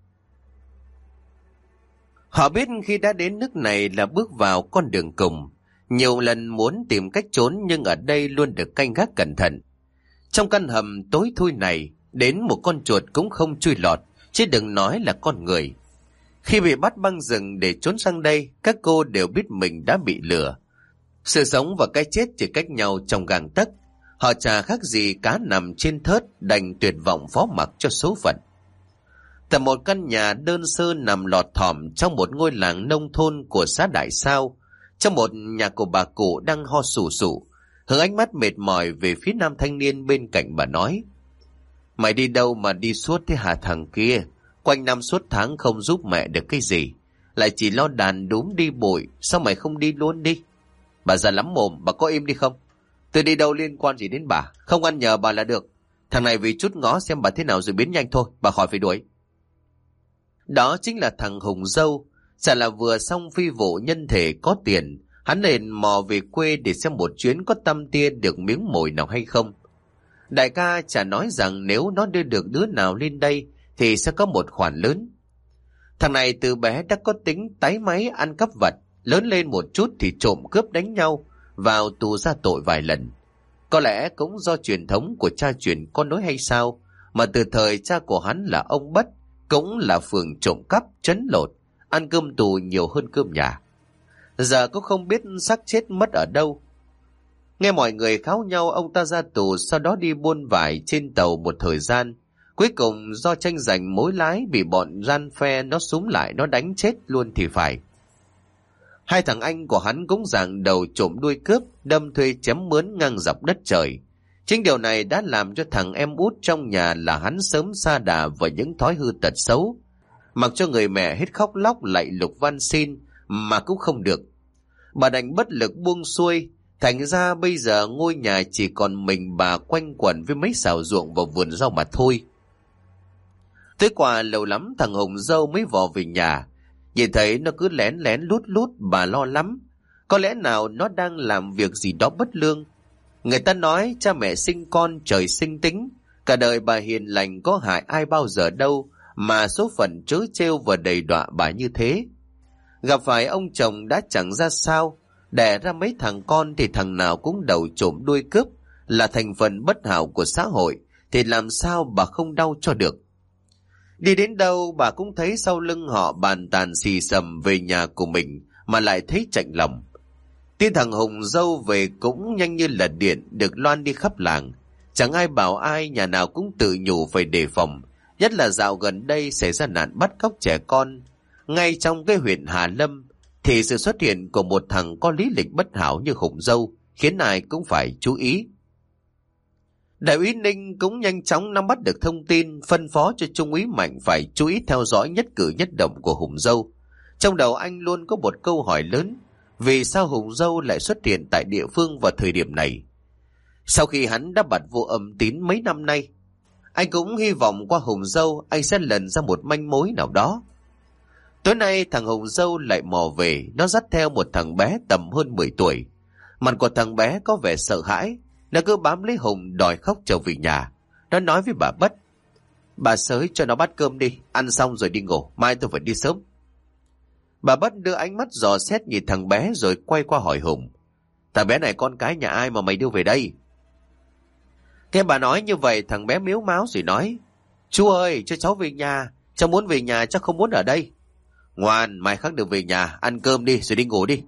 Họ biết khi đã đến nước này là bước vào con đường cùng. Nhiều lần muốn tìm cách trốn nhưng ở đây luôn được canh gác cẩn thận. Trong căn hầm tối thui này, đến một con chuột cũng không chui lọt, chứ đừng nói là con người. Khi bị bắt băng rừng để trốn sang đây, các cô đều biết mình đã bị lừa. Sự sống và cái chết chỉ cách nhau trong gang tấc. Họ chả khác gì cá nằm trên thớt, đành tuyệt vọng phó mặc cho số phận. Tại một căn nhà đơn sơ nằm lọt thỏm trong một ngôi làng nông thôn của xã Đại Sao, trong một nhà của bà cụ đang ho sù sụ, hướng ánh mắt mệt mỏi về phía nam thanh niên bên cạnh bà nói. Mày đi đâu mà đi suốt thế hả thằng kia? Quanh năm suốt tháng không giúp mẹ được cái gì, lại chỉ lo đàn đúm đi bụi, sao mày không đi luôn đi? Bà già lắm mồm, bà có im đi không? Tôi đi đâu liên quan gì đến bà, không ăn nhờ bà là được. Thằng này vì chút ngó xem bà thế nào rồi biến nhanh thôi, bà khỏi phải đuổi. Đó chính là thằng Hùng Dâu. Chả là vừa xong phi vụ nhân thể có tiền, hắn liền mò về quê để xem một chuyến có tăm tia được miếng mồi nào hay không. Đại ca chả nói rằng nếu nó đưa được đứa nào lên đây thì sẽ có một khoản lớn. Thằng này từ bé đã có tính tái máy ăn cắp vặt, lớn lên một chút thì trộm cướp đánh nhau, vào tù ra tội vài lần. Có lẽ cũng do truyền thống của cha truyền con nối hay sao, mà từ thời cha của hắn là ông Bất, cũng là phường trộm cắp, trấn lột, ăn cơm tù nhiều hơn cơm nhà. Giờ cũng không biết xác chết mất ở đâu. Nghe mọi người kháo nhau ông ta ra tù, sau đó đi buôn vải trên tàu một thời gian. Cuối cùng do tranh giành mối lái bị bọn gian phe nó súm lại, nó đánh chết luôn thì phải. Hai thằng anh của hắn cũng giằng đầu trộm đuôi cướp, đâm thuê chém mướn ngang dọc đất trời. Chính điều này đã làm cho thằng em út trong nhà là hắn sớm sa đà vào những thói hư tật xấu. Mặc cho người mẹ hết khóc lóc lạy lục van xin mà cũng không được. Bà đành bất lực buông xuôi, thành ra bây giờ ngôi nhà chỉ còn mình bà quanh quẩn với mấy xào ruộng và vườn rau mà thôi. Tới qua lâu lắm thằng Hùng Dâu mới vò về nhà. Nhìn thấy nó cứ lén lén lút lút, bà lo lắm. Có lẽ nào nó đang làm việc gì đó bất lương. Người ta nói cha mẹ sinh con trời sinh tính, cả đời bà hiền lành có hại ai bao giờ đâu, mà số phận trớ trêu và đầy đọa bà như thế. Gặp phải ông chồng đã chẳng ra sao, đẻ ra mấy thằng con thì thằng nào cũng đầu trộm đuôi cướp, là thành phần bất hảo của xã hội, thì làm sao bà không đau cho được. Đi đến đâu bà cũng thấy sau lưng họ bàn tàn xì xầm về nhà của mình mà lại thấy chạnh lòng. Tin thằng Hùng Dâu về cũng nhanh như là điện được loan đi khắp làng. Chẳng ai bảo ai, nhà nào cũng tự nhủ phải đề phòng, nhất là dạo gần đây xảy ra nạn bắt cóc trẻ con. Ngay trong cái huyện Hà Lâm thì sự xuất hiện của một thằng có lý lịch bất hảo như Hùng Dâu khiến ai cũng phải chú ý. Đại úy Ninh cũng nhanh chóng nắm bắt được thông tin, phân phó cho Trung úy Mạnh phải chú ý theo dõi nhất cử nhất động của Hùng Dâu. Trong đầu anh luôn có một câu hỏi lớn: vì sao Hùng Dâu lại xuất hiện tại địa phương vào thời điểm này? Sau khi hắn đã bặt vô âm tín mấy năm nay, anh cũng hy vọng qua Hùng Dâu anh sẽ lần ra một manh mối nào đó. Tối nay thằng Hùng Dâu lại mò về, nó dắt theo một thằng bé tầm hơn mười tuổi. Mặt của thằng bé có vẻ sợ hãi, nó cứ bám lấy Hùng đòi khóc trở về nhà. Nó nói với bà Bất: bà Sới cho nó bát cơm đi, ăn xong rồi đi ngủ, mai tôi phải đi sớm. Bà Bất đưa ánh mắt dò xét nhìn thằng bé rồi quay qua hỏi Hùng: thằng bé này con cái nhà ai mà mày đưa về đây? Nghe bà nói như vậy, thằng bé miếu máu rồi nói: chú ơi, cho cháu về nhà, cháu muốn về nhà, cháu không muốn ở đây. Ngoan, mai khác được về nhà, ăn cơm đi rồi đi ngủ đi.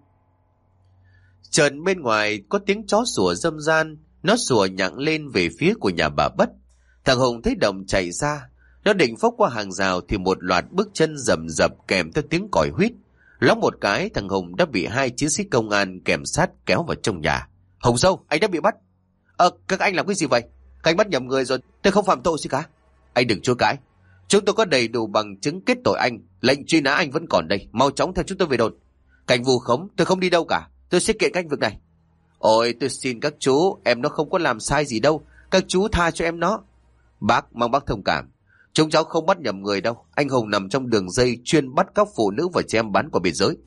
Chợt bên ngoài có tiếng chó sủa râm ran, nó sủa nhặng lên về phía của nhà bà Bất. Thằng Hùng thấy động chạy ra, nó định phốc qua hàng rào thì một loạt bước chân rầm rập kèm theo tiếng còi huýt. Lóng một cái, thằng Hùng đã bị hai chiến sĩ công an kèm sát kéo vào trong nhà. Hùng Dâu, anh đã bị bắt. Ờ, các anh làm cái gì vậy? Các anh bắt nhầm người rồi, tôi không phạm tội gì cả. Anh đừng chối cãi, chúng tôi có đầy đủ bằng chứng kết tội anh, lệnh truy nã anh vẫn còn đây, mau chóng theo chúng tôi về đồn. Cảnh vu khống, tôi không đi đâu cả, tôi sẽ kiện các anh việc này. Ôi, tôi xin các chú, em nó không có làm sai gì đâu, các chú tha cho em nó. Bác, mong bác thông cảm, chúng cháu không bắt nhầm người đâu, anh Hùng nằm trong đường dây chuyên bắt cóc phụ nữ và trẻ em bán qua biên giới.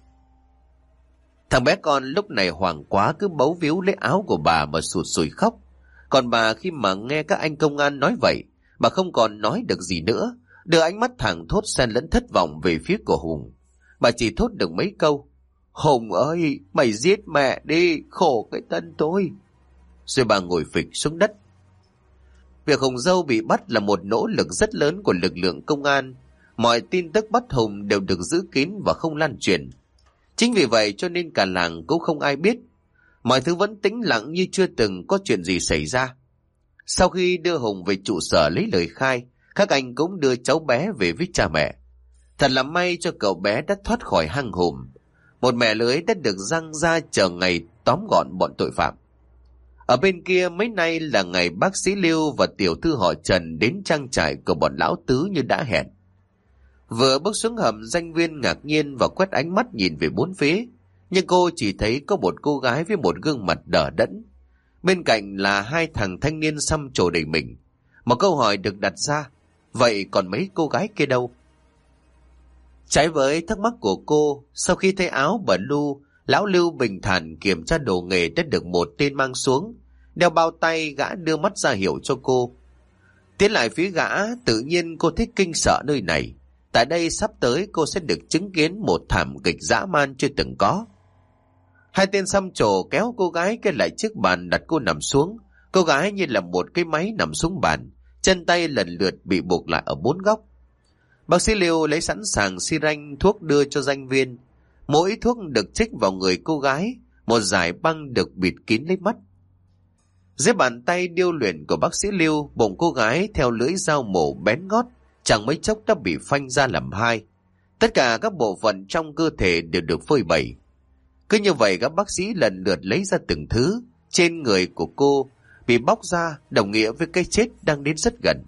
Thằng bé con lúc này hoảng quá, cứ bấu víu lấy áo của bà mà sụt sùi khóc. Còn bà khi mà nghe các anh công an nói vậy, bà không còn nói được gì nữa, đưa ánh mắt thẳng thốt xen lẫn thất vọng về phía của Hùng. Bà chỉ thốt được mấy câu: Hùng ơi, mày giết mẹ đi, khổ cái thân tôi. Rồi bà ngồi phịch xuống đất. Việc Hùng Dâu bị bắt là một nỗ lực rất lớn của lực lượng công an. Mọi tin tức bắt Hùng đều được giữ kín và không lan truyền. Chính vì vậy cho nên cả làng cũng không ai biết. Mọi thứ vẫn tĩnh lặng như chưa từng có chuyện gì xảy ra. Sau khi đưa Hùng về trụ sở lấy lời khai, các anh cũng đưa cháu bé về với cha mẹ. Thật là may cho cậu bé đã thoát khỏi hang hùm. Một mẻ lưới đã được giăng ra chờ ngày tóm gọn bọn tội phạm. Ở bên kia mấy nay là ngày bác sĩ Lưu và tiểu thư họ Trần đến trang trại của bọn lão tứ như đã hẹn. Vừa bước xuống hầm, Danh Viên ngạc nhiên và quét ánh mắt nhìn về bốn phía, nhưng cô chỉ thấy có một cô gái với một gương mặt đờ đẫn. Bên cạnh là hai thằng thanh niên xăm trổ đầy mình. Một câu hỏi được đặt ra: vậy còn mấy cô gái kia đâu? Trái với thắc mắc của cô, sau khi thấy áo bà Lu, lão Lưu bình thản kiểm tra đồ nghề đã được một tên mang xuống, đeo bao tay. Gã đưa mắt ra hiệu cho cô tiến lại phía gã. Tự nhiên cô thích kinh sợ nơi này. Tại đây sắp tới cô sẽ được chứng kiến một thảm kịch dã man chưa từng có. Hai tên xăm trổ kéo cô gái kê lại chiếc bàn, đặt cô nằm xuống. Cô gái như là một cái máy nằm xuống bàn, chân tay lần lượt bị buộc lại ở bốn góc. Bác sĩ Liêu lấy sẵn sàng xi ranh thuốc đưa cho Danh Viên. Mỗi thuốc được trích vào người cô gái, một dải băng được bịt kín lấy mắt. Dưới bàn tay điêu luyện của bác sĩ Liêu, bụng cô gái theo lưỡi dao mổ bén ngót, chẳng mấy chốc đã bị phanh ra làm hai. Tất cả các bộ phận trong cơ thể đều được phơi bày. Cứ như vậy các bác sĩ lần lượt lấy ra từng thứ. Trên người của cô bị bóc ra, đồng nghĩa với cái chết đang đến rất gần.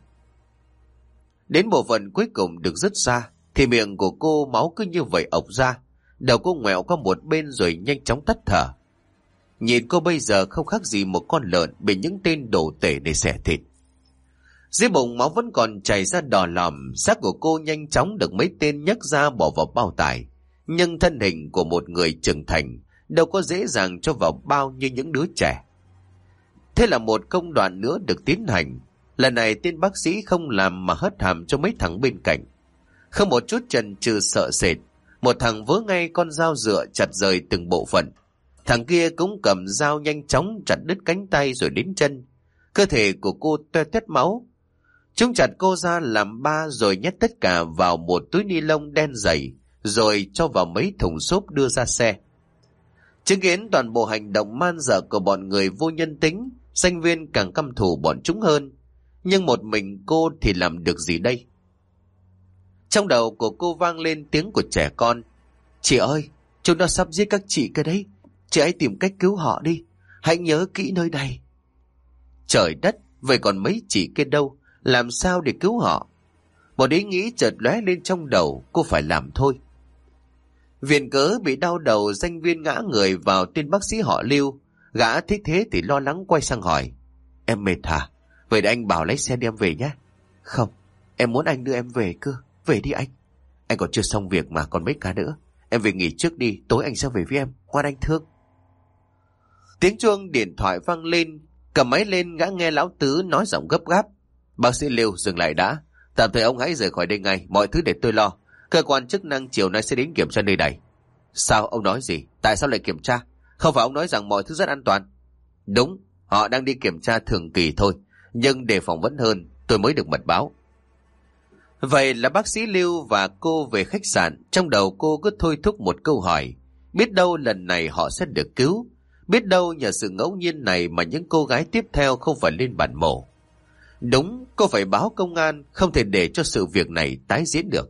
Đến bộ phận cuối cùng được rứt ra thì miệng của cô máu cứ như vậy ộc ra. Đầu cô ngoẹo qua một bên rồi nhanh chóng tắt thở. Nhìn cô bây giờ không khác gì một con lợn bị những tên đồ tể để xẻ thịt. Dưới bụng máu vẫn còn chảy ra đỏ lòm. Xác của cô nhanh chóng được mấy tên nhấc ra bỏ vào bao tải. Nhưng thân hình của một người trưởng thành đâu có dễ dàng cho vào bao như những đứa trẻ. Thế là một công đoạn nữa được tiến hành. Lần này tên bác sĩ không làm mà hất hàm cho mấy thằng bên cạnh. Không một chút chần chừ sợ sệt, một thằng vớ ngay con dao dựa chặt rời từng bộ phận. Thằng kia cũng cầm dao nhanh chóng chặt đứt cánh tay rồi đến chân. Cơ thể của cô toe toét máu. Chúng chặt cô ra làm ba rồi nhét tất cả vào một túi ni lông đen dày, rồi cho vào mấy thùng xốp đưa ra xe. Chứng kiến toàn bộ hành động man dợ của bọn người vô nhân tính, Danh Viên càng căm thù bọn chúng hơn. Nhưng một mình cô thì làm được gì đây? Trong đầu của cô vang lên tiếng của trẻ con: chị ơi, chúng nó sắp giết các chị cái đấy. Chị hãy tìm cách cứu họ đi. Hãy nhớ kỹ nơi này. Trời đất, vậy còn mấy chị kia đâu? Làm sao để cứu họ? Một ý nghĩ chợt lóe lên trong đầu, cô phải làm thôi. Viện cớ bị đau đầu, danh viên ngã người vào tên bác sĩ họ Lưu. Gã thấy thế thì lo lắng quay sang hỏi. Em mệt hả? Vậy để anh bảo lái xe đi em về nhé. Không, em muốn anh đưa em về cơ. Về đi anh. Anh còn chưa xong việc mà, còn mấy ca nữa. Em về nghỉ trước đi, tối anh sẽ về với em. Ngoan anh thương. Tiếng chuông điện thoại vang lên. Cầm máy lên, gã nghe lão Tứ nói giọng gấp gáp. Bác sĩ Lưu, dừng lại đã. Tạm thời ông hãy rời khỏi đây ngay, mọi thứ để tôi lo. Cơ quan chức năng chiều nay sẽ đến kiểm tra nơi này. Sao, ông nói gì? Tại sao lại kiểm tra? Không phải ông nói rằng mọi thứ rất an toàn? Đúng, họ đang đi kiểm tra thường kỳ thôi, nhưng để phỏng vấn hơn, tôi mới được mật báo. Vậy là bác sĩ Lưu và cô về khách sạn. Trong đầu cô cứ thôi thúc một câu hỏi. Biết đâu lần này họ sẽ được cứu. Biết đâu nhờ sự ngẫu nhiên này mà những cô gái tiếp theo không phải lên bàn mổ. Đúng, cô phải báo công an, không thể để cho sự việc này tái diễn được.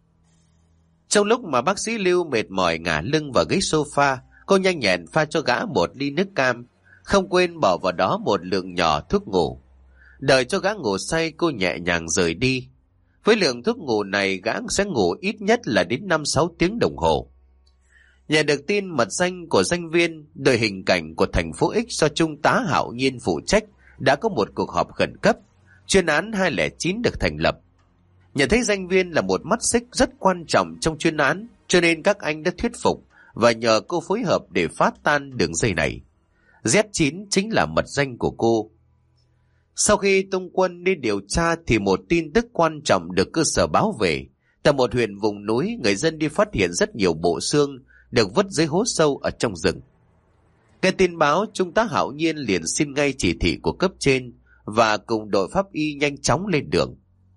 Trong lúc mà bác sĩ Lưu mệt mỏi ngả lưng vào ghế sofa, cô nhanh nhẹn pha cho gã một ly nước cam, không quên bỏ vào đó một lượng nhỏ thuốc ngủ. Đợi cho gã ngủ say, cô nhẹ nhàng rời đi. Với lượng thuốc ngủ này, gã sẽ ngủ ít nhất là đến năm sáu tiếng đồng hồ. Nhận được tin mật danh của danh viên, đội hình cảnh của thành phố X do Trung tá Hạo Nhiên phụ trách đã có một cuộc họp khẩn cấp. Chuyên án hai không chín được thành lập. Nhận thấy danh viên là một mắt xích rất quan trọng trong chuyên án, cho nên các anh đã thuyết phục và nhờ cô phối hợp để phá tan đường dây này. Z chín chính là mật danh của cô. Sau khi tung quân đi điều tra thì một tin tức quan trọng được cơ sở báo về. Tại một huyện vùng núi, người dân đi phát hiện rất nhiều bộ xương được vứt dưới hố sâu ở trong rừng. Nghe tin báo, Trung tá Hạo Nhiên liền xin ngay chỉ thị của cấp trên và cùng đội pháp y nhanh chóng lên đường.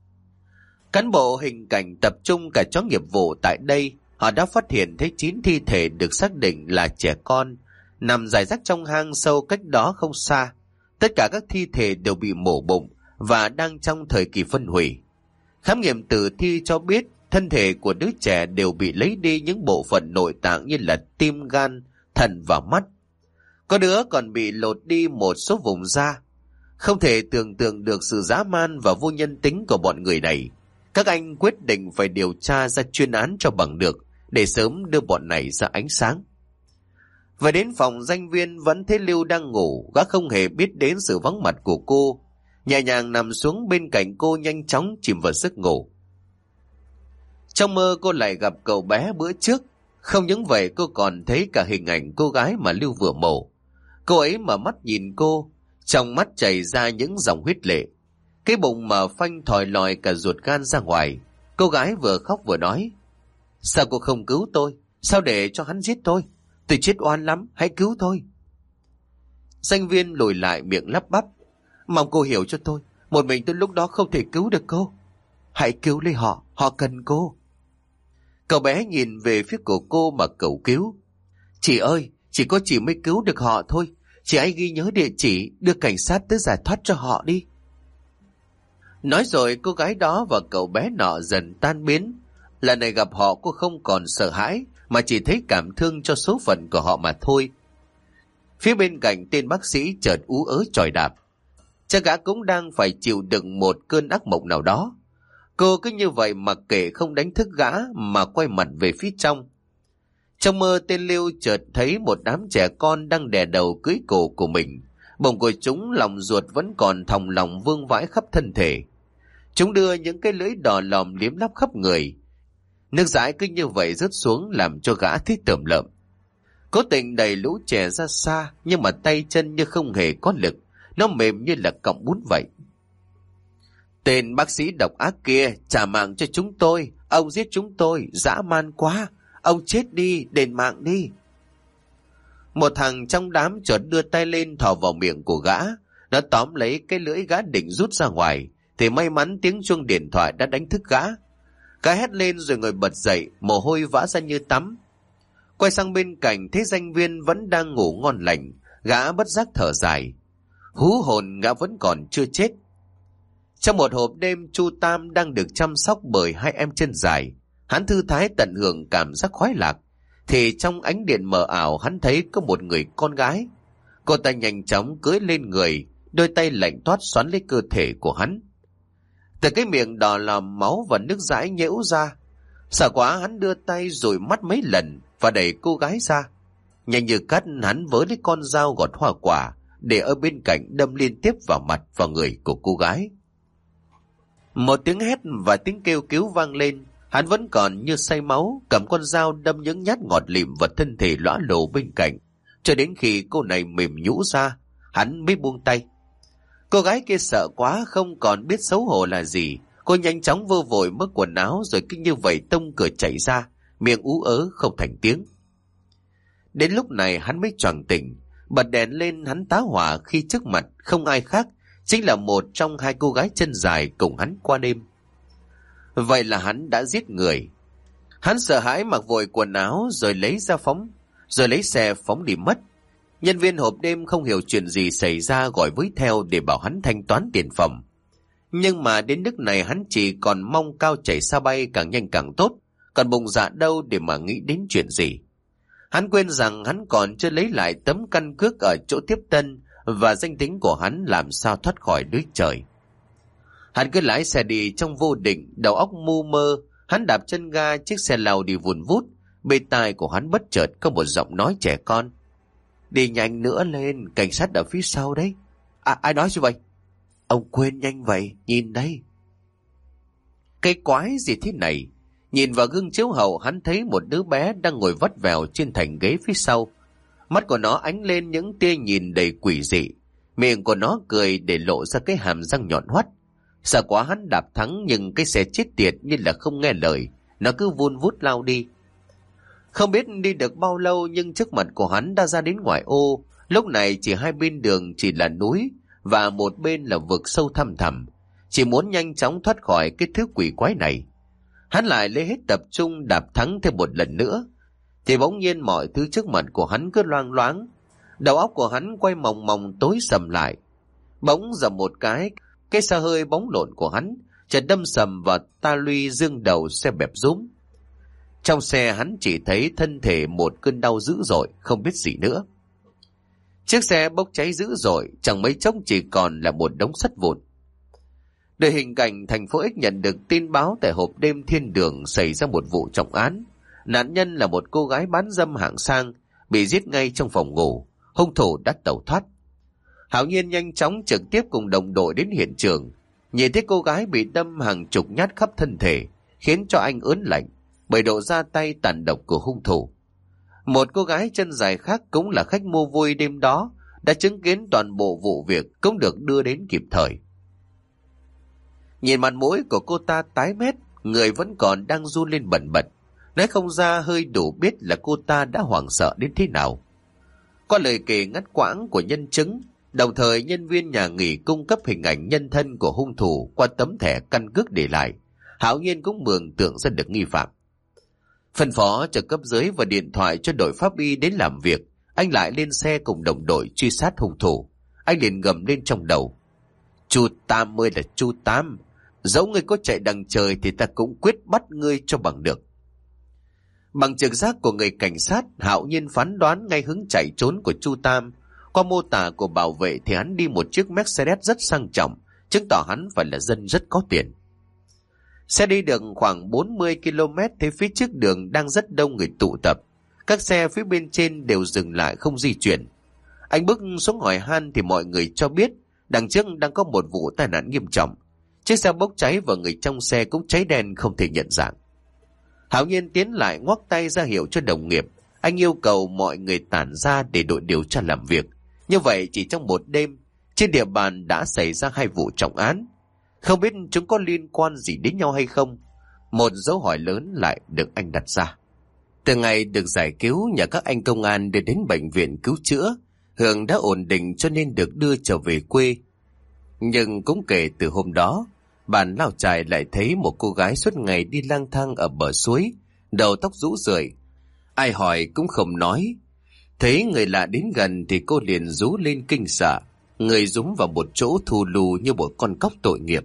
Cán bộ hình cảnh tập trung cả chó nghiệp vụ tại đây. Họ đã phát hiện thấy chín thi thể được xác định là trẻ con nằm rải rác trong hang sâu cách đó không xa. Tất cả các thi thể đều bị mổ bụng và đang trong thời kỳ phân hủy. Khám nghiệm tử thi cho biết thân thể của đứa trẻ đều bị lấy đi những bộ phận nội tạng như là tim, gan, thận và mắt. Có đứa còn bị lột đi một số vùng da. Không thể tưởng tượng được sự dã man và vô nhân tính của bọn người này. Các anh quyết định phải điều tra ra chuyên án cho bằng được để sớm đưa bọn này ra ánh sáng. Và đến phòng danh viên vẫn thấy Lưu đang ngủ, gã không hề biết đến sự vắng mặt của cô. Nhẹ nhàng nằm xuống bên cạnh cô, nhanh chóng chìm vào giấc ngủ. Trong mơ cô lại gặp cậu bé bữa trước. Không những vậy, cô còn thấy cả hình ảnh cô gái mà Lưu vừa mổ. Cô ấy mở mắt nhìn cô, trong mắt chảy ra những dòng huyết lệ. Cái bụng mà phanh thòi lòi cả ruột gan ra ngoài. Cô gái vừa khóc vừa nói: Sao cô không cứu tôi? Sao để cho hắn giết tôi? Tôi chết oan lắm, hãy cứu tôi. Danh viên lùi lại miệng lắp bắp: Mong cô hiểu cho tôi, một mình tôi lúc đó không thể cứu được cô. Hãy cứu lấy họ, họ cần cô. Cậu bé nhìn về phía của cô mà cầu cứu: Chị ơi, chỉ có chị mới cứu được họ thôi. Chị hãy ghi nhớ địa chỉ, đưa cảnh sát tới giải thoát cho họ đi. Nói rồi cô gái đó và cậu bé nọ dần tan biến. Lần này gặp họ, cô không còn sợ hãi mà chỉ thấy cảm thương cho số phận của họ mà thôi. Phía bên cạnh, tên bác sĩ chợt ú ớ chòi đạp. Chắc gã cũng đang phải chịu đựng một cơn ác mộng nào đó. Cô cứ như vậy mặc kệ không đánh thức gã mà quay mặt về phía trong. Trong mơ, tên Lưu chợt thấy một đám trẻ con đang đè đầu cưỡi cổ của mình. Bụng của chúng lòng ruột vẫn còn thòng lòng vương vãi khắp thân thể. Chúng đưa những cái lưỡi đỏ lòm liếm lắp khắp người. Nước dãi cứ như vậy rớt xuống làm cho gã thấy tởm lợm. Cố tình đẩy lũ trẻ ra xa, nhưng mà tay chân như không hề có lực. Nó mềm như là cọng bún vậy. Tên bác sĩ độc ác kia trả mạng cho chúng tôi. Ông giết chúng tôi, dã man quá. Ông chết đi, đền mạng đi. Một thằng trong đám chợt đưa tay lên thò vào miệng của gã. Nó tóm lấy cái lưỡi gã định rút ra ngoài, thì may mắn tiếng chuông điện thoại đã đánh thức gã. Gã hét lên rồi ngồi bật dậy, mồ hôi vã ra như tắm. Quay sang bên cạnh thấy danh viên vẫn đang ngủ ngon lành. Gã bất giác thở dài. Hú hồn, gã vẫn còn chưa chết. Trong một hộp đêm, Chu Tam đang được chăm sóc bởi hai em chân dài. Hắn thư thái tận hưởng cảm giác khoái lạc. Thì trong ánh điện mờ ảo, hắn thấy có một người con gái. Cô ta nhanh chóng cưỡi lên người, đôi tay lạnh toát xoắn lấy cơ thể của hắn. Từ cái miệng đỏ lòm máu và nước dãi nhễu ra. Sợ quá, hắn đưa tay dụi mắt mấy lần và đẩy cô gái ra. Nhanh như cắt, hắn vớ lấy con dao gọt hoa quả để ở bên cạnh đâm liên tiếp vào mặt và người của cô gái. Một tiếng hét và tiếng kêu cứu vang lên. Hắn vẫn còn như say máu, cầm con dao đâm những nhát ngọt lịm vào thân thể lõa lồ bên cạnh, cho đến khi cô này mềm nhũ ra, hắn mới buông tay. Cô gái kia sợ quá, không còn biết xấu hổ là gì. Cô nhanh chóng vơ vội mất quần áo rồi cứ như vậy tông cửa chạy ra, miệng ú ớ không thành tiếng. Đến lúc này hắn mới choàng tỉnh, bật đèn lên. Hắn tá hỏa khi trước mặt không ai khác, chính là một trong hai cô gái chân dài cùng hắn qua đêm. Vậy là hắn đã giết người. Hắn sợ hãi mặc vội quần áo rồi lấy ra phóng, rồi lấy xe phóng đi mất. Nhân viên hộp đêm không hiểu chuyện gì xảy ra gọi với theo để bảo hắn thanh toán tiền phòng. Nhưng mà đến nước này hắn chỉ còn mong cao chảy xa bay càng nhanh càng tốt, còn bụng dạ đâu để mà nghĩ đến chuyện gì. Hắn quên rằng hắn còn chưa lấy lại tấm căn cước ở chỗ tiếp tân và danh tính của hắn làm sao thoát khỏi lưới trời. Hắn cứ lái xe đi trong vô định, đầu óc mù mơ. Hắn đạp chân ga, chiếc xe lao đi vùn vút. Bên tai của hắn bất chợt có một giọng nói trẻ con: "Đi nhanh nữa lên, cảnh sát ở phía sau đấy." À, ai nói gì vậy? Ông quên nhanh vậy, nhìn đây. Cái quái gì thế này? Nhìn vào gương chiếu hậu, hắn thấy một đứa bé đang ngồi vắt vẻo trên thành ghế phía sau. Mắt của nó ánh lên những tia nhìn đầy quỷ dị. Miệng của nó cười để lộ ra cái hàm răng nhọn hoắt. Sợ quá, hắn đạp thắng nhưng cái xe chết tiệt như là không nghe lời, nó cứ vun vút lao đi. Không biết đi được bao lâu nhưng trước mặt của hắn đã ra đến ngoại ô. Lúc này chỉ hai bên đường chỉ là núi và một bên là vực sâu thăm thẳm. Chỉ muốn nhanh chóng thoát khỏi cái thứ quỷ quái này. Hắn lại lấy hết tập trung đạp thắng thêm một lần nữa, thì bỗng nhiên mọi thứ trước mặt của hắn cứ loang loáng. Đầu óc của hắn quay mòng mòng tối sầm lại. Bỗng dầm một cái, cái xe hơi bóng lộn của hắn chợt đâm sầm vào ta luy dương đầu xe bẹp rúm. Trong xe hắn chỉ thấy thân thể một cơn đau dữ dội, không biết gì nữa. Chiếc xe bốc cháy dữ dội, chẳng mấy chốc chỉ còn là một đống sắt vụn. Đội hình cảnh thành phố X nhận được tin báo tại hộp đêm thiên đường xảy ra một vụ trọng án. Nạn nhân là một cô gái bán dâm hạng sang, bị giết ngay trong phòng ngủ. Hung thủ đã tẩu thoát. Hạo Nhiên nhanh chóng trực tiếp cùng đồng đội đến hiện trường. Nhìn thấy cô gái bị đâm hàng chục nhát khắp thân thể, khiến cho anh ớn lạnh bởi độ ra tay tàn độc của hung thủ. Một cô gái chân dài khác cũng là khách mua vui đêm đó, đã chứng kiến toàn bộ vụ việc, cũng được đưa đến kịp thời. Nhìn mặt mũi của cô ta tái mét, người vẫn còn đang run lên bần bật, nói không ra hơi đủ biết là cô ta đã hoảng sợ đến thế nào. Qua lời kể ngắt quãng của nhân chứng, đồng thời nhân viên nhà nghỉ cung cấp hình ảnh nhân thân của hung thủ qua tấm thẻ căn cước để lại, Hạo Nhiên cũng mường tượng ra được nghi phạm. Phân phó cho cấp dưới và điện thoại cho đội pháp y đến làm việc, anh lại lên xe cùng đồng đội truy sát hung thủ. Anh liền gầm lên trong đầu: "Chu Tam ơi là Chu Tam, dẫu ngươi có chạy đằng trời thì ta cũng quyết bắt ngươi cho bằng được." Bằng trực giác của người cảnh sát, Hạo Nhiên phán đoán ngay hướng chạy trốn của Chu Tam. Qua mô tả của bảo vệ thì hắn đi một chiếc Mercedes rất sang trọng, chứng tỏ hắn phải là dân rất có tiền. Xe đi được khoảng bốn mươi ki lô mét thì phía trước đường đang rất đông người tụ tập. Các xe phía bên trên đều dừng lại không di chuyển. Anh bước xuống hỏi han thì mọi người cho biết đằng trước đang có một vụ tai nạn nghiêm trọng. Chiếc xe bốc cháy và người trong xe cũng cháy đen không thể nhận dạng. Hạo Nhiên tiến lại ngoắc tay ra hiệu cho đồng nghiệp. Anh yêu cầu mọi người tản ra để đội điều tra làm việc. Như vậy chỉ trong một đêm, trên địa bàn đã xảy ra hai vụ trọng án. Không biết chúng có liên quan gì đến nhau hay không? Một dấu hỏi lớn lại được anh đặt ra. Từ ngày được giải cứu, nhờ các anh công an đưa đến bệnh viện cứu chữa, Hường đã ổn định cho nên được đưa trở về quê. Nhưng cũng kể từ hôm đó, bản Lao Chài lại thấy một cô gái suốt ngày đi lang thang ở bờ suối, đầu tóc rũ rượi. Ai hỏi cũng không nói. Thấy người lạ đến gần thì cô liền rú lên kinh sợ, người rúm vào một chỗ thù lù như một con cóc tội nghiệp.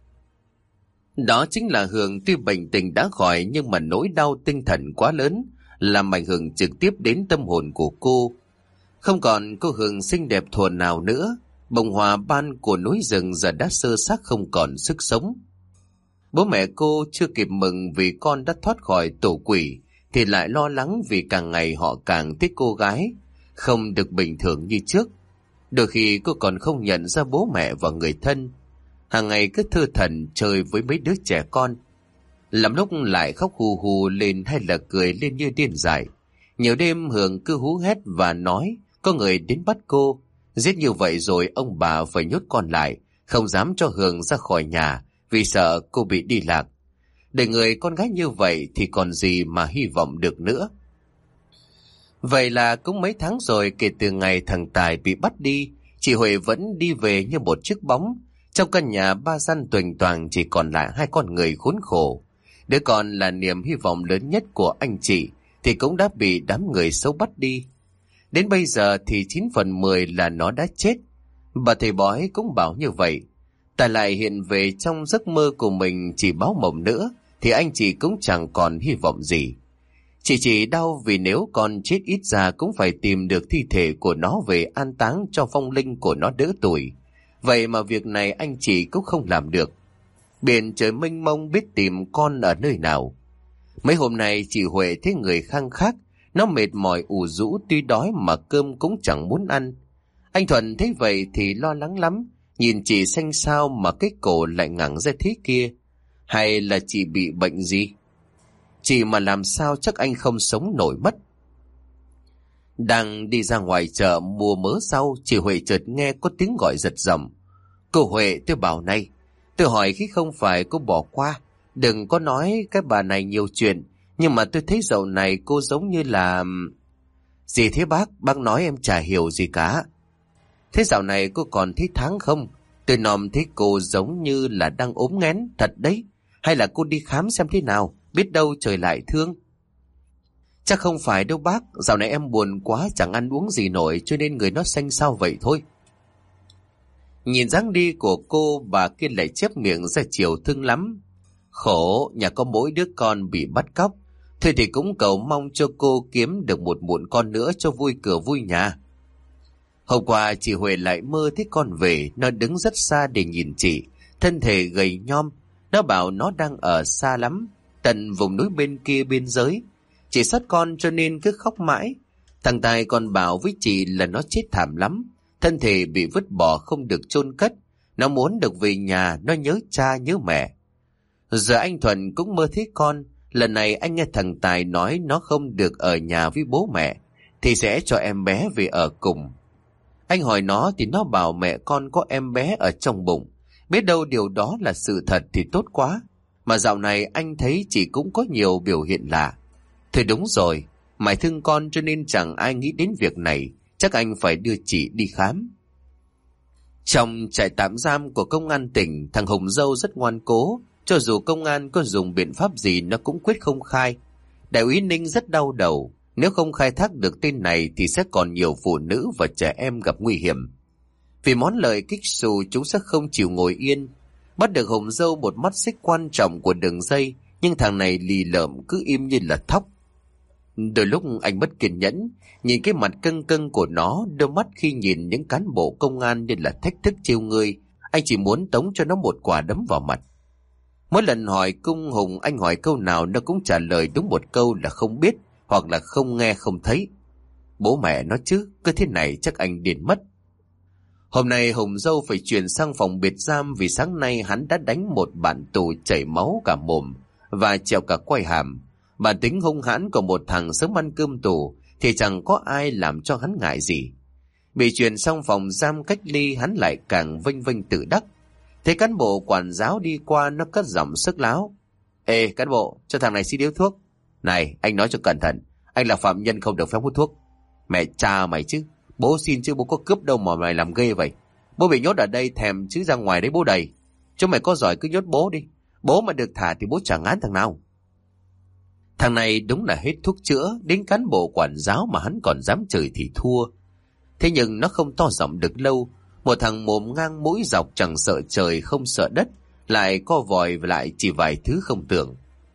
Đó chính là Hường. Tuy bệnh tình đã khỏi nhưng mà nỗi đau tinh thần quá lớn, làm ảnh hưởng trực tiếp đến tâm hồn của cô. Không còn cô Hường xinh đẹp thuở nào nữa, Bông hoa ban của núi rừng giờ đã sơ xác không còn sức sống. Bố mẹ cô chưa kịp mừng vì con đã thoát khỏi tổ quỷ, thì lại lo lắng vì càng ngày họ càng thích cô gái, không được bình thường như trước. Đôi khi cô còn không nhận ra bố mẹ và người thân. Hàng ngày cứ thơ thẩn chơi với mấy đứa trẻ con. Lắm lúc lại khóc hù hù lên hay là cười lên như điên dại. Nhiều đêm Hường cứ hú hét và nói có người đến bắt cô. Giết như vậy rồi ông bà phải nhốt con lại, không dám cho Hường ra khỏi nhà vì sợ cô bị đi lạc. Để người con gái như vậy thì còn gì mà hy vọng được nữa. Vậy là cũng mấy tháng rồi kể từ ngày thằng Tài bị bắt đi, chị Huệ vẫn đi về như một chiếc bóng. Trong căn nhà ba gian tuềnh toàng chỉ còn lại hai con người khốn khổ. Đứa con là niềm hy vọng lớn nhất của anh chị thì cũng đã bị đám người xấu bắt đi. Đến bây giờ thì chín phần mười là nó đã chết. Bà thầy bói cũng bảo như vậy. Tài lại hiện về trong giấc mơ của mình chỉ báo mộng nữa thì anh chị cũng chẳng còn hy vọng gì. Chị chỉ đau vì nếu con chết ít ra cũng phải tìm được thi thể của nó về an táng cho phong linh của nó đỡ tuổi. Vậy mà việc này anh chị cũng không làm được. Biển trời mênh mông biết tìm con ở nơi nào. Mấy hôm nay chị Huệ thấy người khang khác, nó mệt mỏi ủ rũ tuy đói mà cơm cũng chẳng muốn ăn. Anh Thuận thấy vậy thì lo lắng lắm, nhìn chị xanh xao mà cái cổ lại ngẳng ra thế kia. Hay là chị bị bệnh gì? Chị mà làm sao chắc anh không sống nổi mất. Đang đi ra ngoài chợ mua mớ rau, chị Huệ chợt nghe có tiếng gọi giật giọng. Cô Huệ, tôi bảo này, tôi hỏi khi không phải cô bỏ qua. Đừng có nói cái bà này nhiều chuyện, nhưng mà tôi thấy dạo này cô giống như là... Gì thế bác? Bác nói em chả hiểu gì cả. Thế dạo này cô còn thấy tháng không? Tôi nòm thấy cô giống như là đang ốm nghén, thật đấy. Hay là cô đi khám xem thế nào, biết đâu trời lại thương. Chắc không phải đâu bác, dạo này em buồn quá chẳng ăn uống gì nổi cho nên người nó xanh xao vậy thôi. Nhìn dáng đi của cô, bà kia lại chép miệng ra chiều thương lắm. Khổ, nhà có mỗi đứa con bị bắt cóc. Thôi thì cũng cầu mong cho cô kiếm được một muộn con nữa cho vui cửa vui nhà. Hôm qua chị Huệ lại mơ thấy con về, nó đứng rất xa để nhìn chị, thân thể gầy nhom. Nó bảo nó đang ở xa lắm, tận vùng núi bên kia biên giới. Chị xót con cho nên cứ khóc mãi. Thằng Tài còn bảo với chị là nó chết thảm lắm, thân thể bị vứt bỏ không được chôn cất. Nó muốn được về nhà, nó nhớ cha nhớ mẹ. Giờ anh Thuận cũng mơ thấy con. Lần này anh nghe thằng Tài nói nó không được ở nhà với bố mẹ thì sẽ cho em bé về ở cùng. Anh hỏi nó thì nó bảo mẹ con có em bé ở trong bụng. Biết đâu điều đó là sự thật thì tốt quá. Mà dạo này anh thấy chị cũng có nhiều biểu hiện lạ. Thôi đúng rồi, mày thương con cho nên chẳng ai nghĩ đến việc này. Chắc anh phải đưa chị đi khám. Trong trại tạm giam của công an tỉnh, thằng Hùng Dâu rất ngoan cố. Cho dù công an có dùng biện pháp gì nó cũng quyết không khai. Đại úy Ninh rất đau đầu. Nếu không khai thác được tên này thì sẽ còn nhiều phụ nữ và trẻ em gặp nguy hiểm. Vì món lợi kích xù chúng sẽ không chịu ngồi yên. Bắt được Hùng Dâu một mắt xích quan trọng của đường dây, nhưng thằng này lì lợm cứ im như là thóc. Đôi lúc anh bất kiên nhẫn, nhìn cái mặt căng căng của nó, đôi mắt khi nhìn những cán bộ công an như là thách thức trêu ngươi. Anh chỉ muốn tống cho nó một quả đấm vào mặt. Mỗi lần hỏi cung Hùng, anh hỏi câu nào nó cũng trả lời đúng một câu là không biết, hoặc là không nghe không thấy. Bố mẹ nó chứ, cứ thế này chắc anh điên mất. Hôm nay Hùng Dâu phải chuyển sang phòng biệt giam vì sáng nay hắn đã đánh một bạn tù chảy máu cả mồm và trèo cả quai hàm. Bản tính hung hãn của một thằng sớm ăn cơm tù thì chẳng có ai làm cho hắn ngại gì. Bị chuyển sang phòng giam cách ly, hắn lại càng vênh vênh tự đắc. Thấy cán bộ quản giáo đi qua, nó cất giọng sức láo. Ê cán bộ, cho thằng này xin điếu thuốc. Này, anh nói cho cẩn thận, anh là phạm nhân không được phép hút thuốc. Mẹ cha mày chứ, bố xin chứ bố có cướp đâu mà mày làm ghê vậy. Bố bị nhốt ở đây thèm chứ ra ngoài đấy bố đầy. Chúng mày có giỏi cứ nhốt bố đi. Bố mà được thả thì bố chẳng ngán thằng nào. Thằng này đúng là hết thuốc chữa, đến cán bộ quản giáo mà hắn còn dám chửi thì thua. Thế nhưng nó không to giọng được lâu. Một thằng mồm ngang mũi dọc chẳng sợ trời không sợ đất, lại co vòi và lại chỉ vài thứ không tưởng.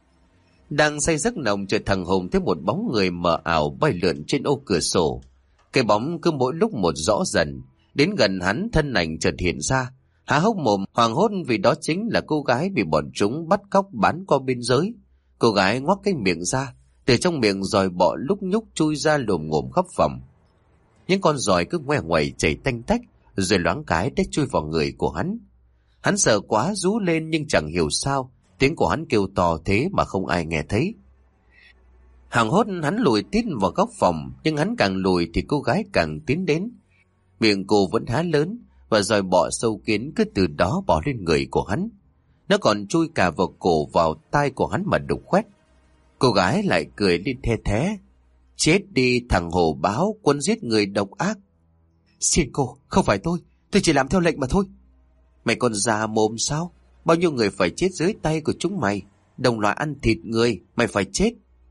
Đang say giấc nồng chợt thằng Hùng thấy một bóng người mờ ảo bay lượn trên ô cửa sổ. Cái bóng cứ mỗi lúc một rõ dần, Đến gần hắn, thân ảnh chợt hiện ra, há hốc mồm hoảng hốt vì đó chính là cô gái bị bọn chúng bắt cóc bán qua biên giới. Cô gái ngoác cái miệng ra, từ trong miệng giòi bọ lúc nhúc chui ra lồm ngồm khắp phòng. Những con giòi cứ ngoe ngoẩy chảy tanh tách, rồi loáng cái đã chui vào người của hắn. Hắn sợ quá rú lên nhưng chẳng hiểu sao, tiếng của hắn kêu to thế mà không ai nghe thấy. Hoảng hốt hắn lùi tít vào góc phòng, nhưng hắn càng lùi thì cô gái càng tiến đến. Miệng cô vẫn há lớn và giòi bọ sâu kiến cứ từ đó bò lên người của hắn. Nó còn chui cả vào cổ vào tai của hắn mà đục khoét. Cô gái lại cười lên the thé. Chết đi thằng hổ báo, quân giết người độc ác. Xin cô, không phải tôi, tôi chỉ làm theo lệnh mà thôi. Mày còn già mồm sao? Bao nhiêu người phải chết dưới tay của chúng mày, đồng loại ăn thịt người, mày phải chết.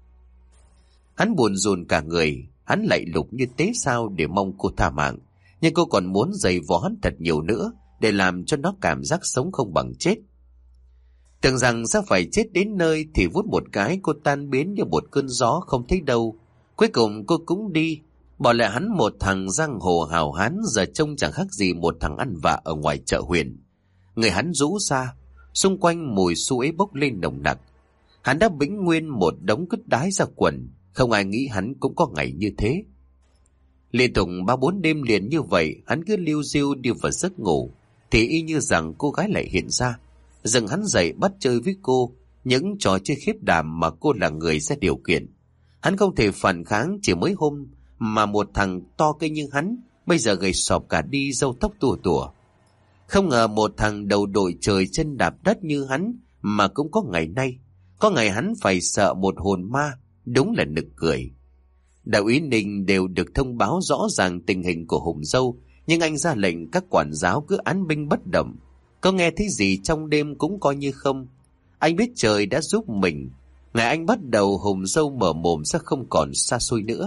Hắn buồn rùn cả người, hắn lạy lục như tế sao để mong cô tha mạng, nhưng cô còn muốn giày vò hắn thật nhiều nữa để làm cho nó cảm giác sống không bằng chết. Tưởng rằng sẽ phải chết đến nơi thì vút một cái cô tan biến như một cơn gió không thấy đâu. Cuối cùng cô cũng đi, bỏ lại hắn một thằng giang hồ hào hán giờ trông chẳng khác gì một thằng ăn vạ ở ngoài chợ huyện. Người hắn rũ ra, xung quanh mùi xú ế bốc lên nồng nặc. Hắn đã bĩnh nguyên một đống cứt đái ra quần, không ai nghĩ hắn cũng có ngày như thế. Liên tục ba bốn đêm liền như vậy, hắn cứ liu riu đi vào giấc ngủ, thì y như rằng cô gái lại hiện ra, dừng hắn dậy bắt chơi với cô, những trò chơi khiếp đảm mà cô là người sẽ điều khiển. Hắn không thể phản kháng, chỉ mới hôm mà một thằng to cây như hắn bây giờ gầy sọp cả đi, râu tóc tua tủa. Không ngờ một thằng đầu đội trời chân đạp đất như hắn mà cũng có ngày nay. Có ngày hắn phải sợ một hồn ma, đúng là nực cười. Đại úy Ninh đều được thông báo rõ ràng tình hình của Hùng Dâu, nhưng anh ra lệnh các quản giáo cứ án binh bất động. Có nghe thấy gì trong đêm cũng coi như không. Anh biết trời đã giúp mình. Ngày anh bắt đầu, Hùng Dâu mở mồm sẽ không còn xa xôi nữa.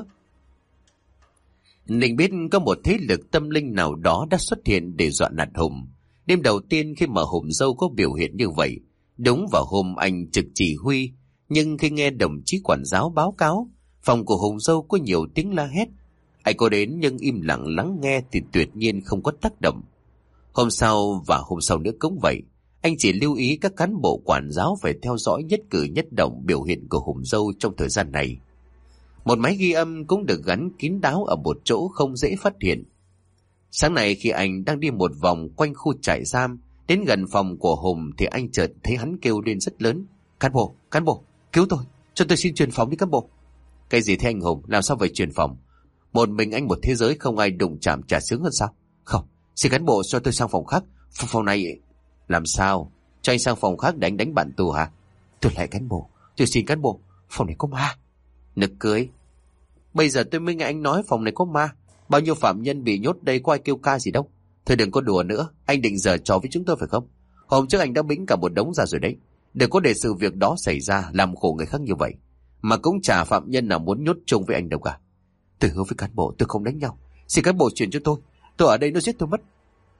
Ninh biết có một thế lực tâm linh nào đó đã xuất hiện để dọa nạt Hùng. Đêm đầu tiên khi mà Hùng Dâu có biểu hiện như vậy, đúng vào hôm anh trực chỉ huy, nhưng khi nghe đồng chí quản giáo báo cáo, phòng của Hùng Dâu có nhiều tiếng la hét. Anh có đến nhưng im lặng lắng nghe thì tuyệt nhiên không có tác động. Hôm sau và hôm sau nữa cũng vậy. Anh chỉ lưu ý các cán bộ quản giáo phải theo dõi nhất cử nhất động biểu hiện của Hùng Dâu trong thời gian này. Một máy ghi âm cũng được gắn kín đáo ở một chỗ không dễ phát hiện. Sáng nay khi anh đang đi một vòng quanh khu trại giam, đến gần phòng của Hùng thì anh chợt thấy hắn kêu lên rất lớn. Cán bộ, cán bộ, cứu tôi, cho tôi xin chuyển phòng đi cán bộ. Cái gì thế anh Hùng, làm sao phải chuyển phòng? Một mình anh một thế giới, không ai đụng chạm chả sướng hơn sao? Không, xin cán bộ cho tôi sang phòng khác. Phòng, phòng này... Làm sao? Cho anh sang phòng khác để anh đánh bạn tù hả? Tôi lại cán bộ, tôi xin cán bộ, phòng này có ma. Nực cười. Bây giờ tôi mới nghe anh nói phòng này có ma. Bao nhiêu phạm nhân bị nhốt đây có ai kêu ca gì đâu. Thôi đừng có đùa nữa, anh định giở trò với chúng tôi phải không? Hôm trước anh đã bĩnh cả một đống ra rồi đấy. Đừng có để sự việc đó xảy ra làm khổ người khác như vậy. Mà cũng chả phạm nhân nào muốn nhốt chung với anh đâu cả. Tôi hứa với cán bộ tôi không đánh nhau. Xin cán bộ chuyển cho tôi. Tôi ở đây nó giết tôi mất.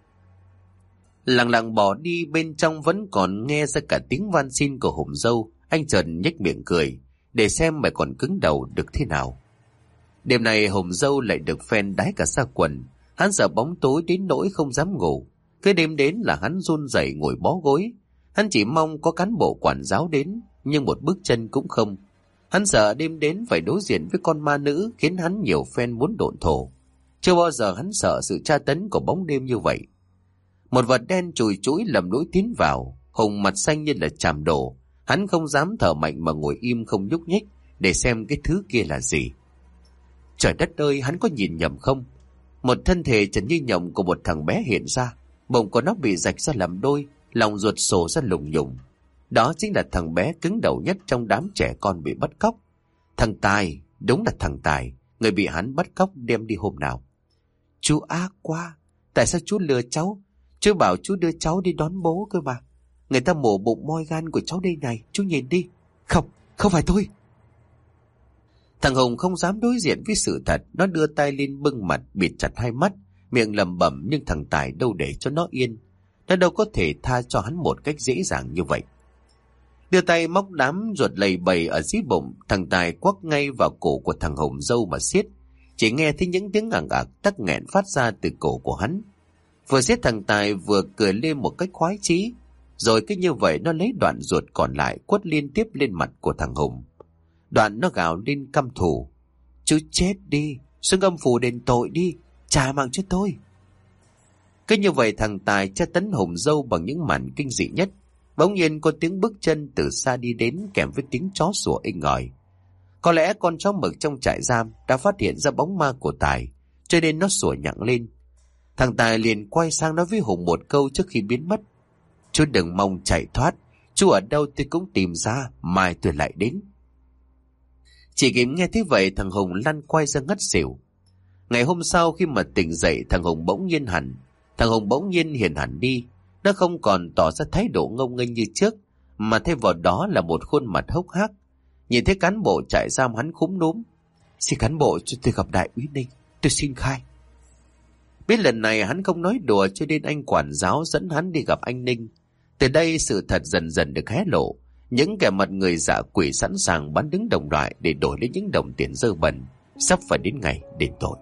Lặng lặng bỏ đi, bên trong vẫn còn nghe ra cả tiếng van xin của Hùng Dâu. Anh chợt nhếch miệng cười, để xem mày còn cứng đầu được thế nào. Đêm này Hùng Dâu lại được phen đái cả xa quần. Hắn sợ bóng tối đến nỗi không dám ngủ. Cứ đêm đến là hắn run rẩy ngồi bó gối. Hắn chỉ mong có cán bộ quản giáo đến, nhưng một bước chân cũng không. Hắn sợ đêm đến phải đối diện với con ma nữ, khiến hắn nhiều phen muốn độn thổ. Chưa bao giờ hắn sợ sự tra tấn của bóng đêm như vậy. Một vật đen chùi chũi lầm lũi tiến vào. Hùng mặt xanh như là chàm đổ. Hắn không dám thở mạnh mà ngồi im không nhúc nhích để xem cái thứ kia là gì. Trời đất ơi, hắn có nhìn nhầm không? Một thân thể trần như nhộng của một thằng bé hiện ra. Bụng của nó bị rạch ra làm đôi, lòng ruột sổ ra lùng nhùng. Đó chính là thằng bé cứng đầu nhất trong đám trẻ con bị bắt cóc. Thằng Tài, đúng là thằng Tài, người bị hắn bắt cóc đem đi hôm nào. Chú ác quá, tại sao chú lừa cháu? Chú bảo chú đưa cháu đi đón bố cơ mà. Người ta mổ bụng moi gan của cháu đây này, chú nhìn đi. Không, không phải tôi. Thằng Hùng không dám đối diện với sự thật. Nó đưa tay lên bưng mặt, bịt chặt hai mắt, miệng lẩm bẩm, nhưng thằng Tài đâu để cho nó yên. Nó đâu có thể tha cho hắn một cách dễ dàng như vậy. Đưa tay móc đám ruột lầy bầy ở dưới bụng, thằng Tài quắc ngay vào cổ của thằng Hùng Dâu mà siết. chỉ nghe thấy những tiếng ẳng ặc tắc nghẹn phát ra từ cổ của hắn. Vừa giết thằng Tài vừa cười lên một cách khoái chí, rồi cứ như vậy nó lấy đoạn ruột còn lại quất liên tiếp lên mặt của thằng Hùng. Đoạn nó gào lên căm thù: "Chú chết đi, xuống âm phủ đền tội đi, trả mạng cho tôi." Cứ như vậy thằng Tài tra tấn Hùng dâu bằng những màn kinh dị nhất. Bỗng nhiên có tiếng bước chân từ xa đi đến kèm với tiếng chó sủa inh ỏi. Có lẽ con chó mực trong trại giam đã phát hiện ra bóng ma của Tài, cho nên nó sủa nhặng lên. Thằng Tài liền quay sang nói với Hùng một câu trước khi biến mất: "Chú đừng mong chạy thoát, chú ở đâu tôi cũng tìm ra, mai tôi lại đến." Chỉ kịp nghe thế vậy thằng Hùng lăn quay ra ngất xỉu. Ngày hôm sau khi mà tỉnh dậy, thằng Hùng bỗng nhiên hẳn. Thằng Hùng bỗng nhiên hiền hẳn đi. Nó không còn tỏ ra thái độ ngông nghênh như trước, mà thay vào đó là một khuôn mặt hốc hác. Nhìn thấy cán bộ trại giam hắn khúm núm: "Xin cán bộ cho tôi gặp đại úy Ninh, tôi xin khai." Biết lần này hắn không nói đùa, cho nên anh quản giáo dẫn hắn đi gặp anh Ninh. Từ đây sự thật dần dần được hé lộ. Những kẻ mặt người dạ quỷ sẵn sàng bán đứng đồng loại để đổi lấy những đồng tiền dơ bẩn, sắp phải đến ngày đền tội.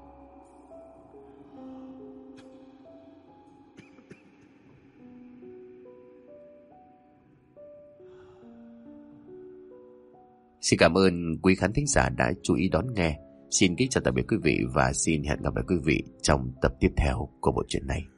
Xin cảm ơn quý khán thính giả đã chú ý đón nghe. Xin kính chào tạm biệt quý vị và xin hẹn gặp lại quý vị trong tập tiếp theo của bộ truyện này.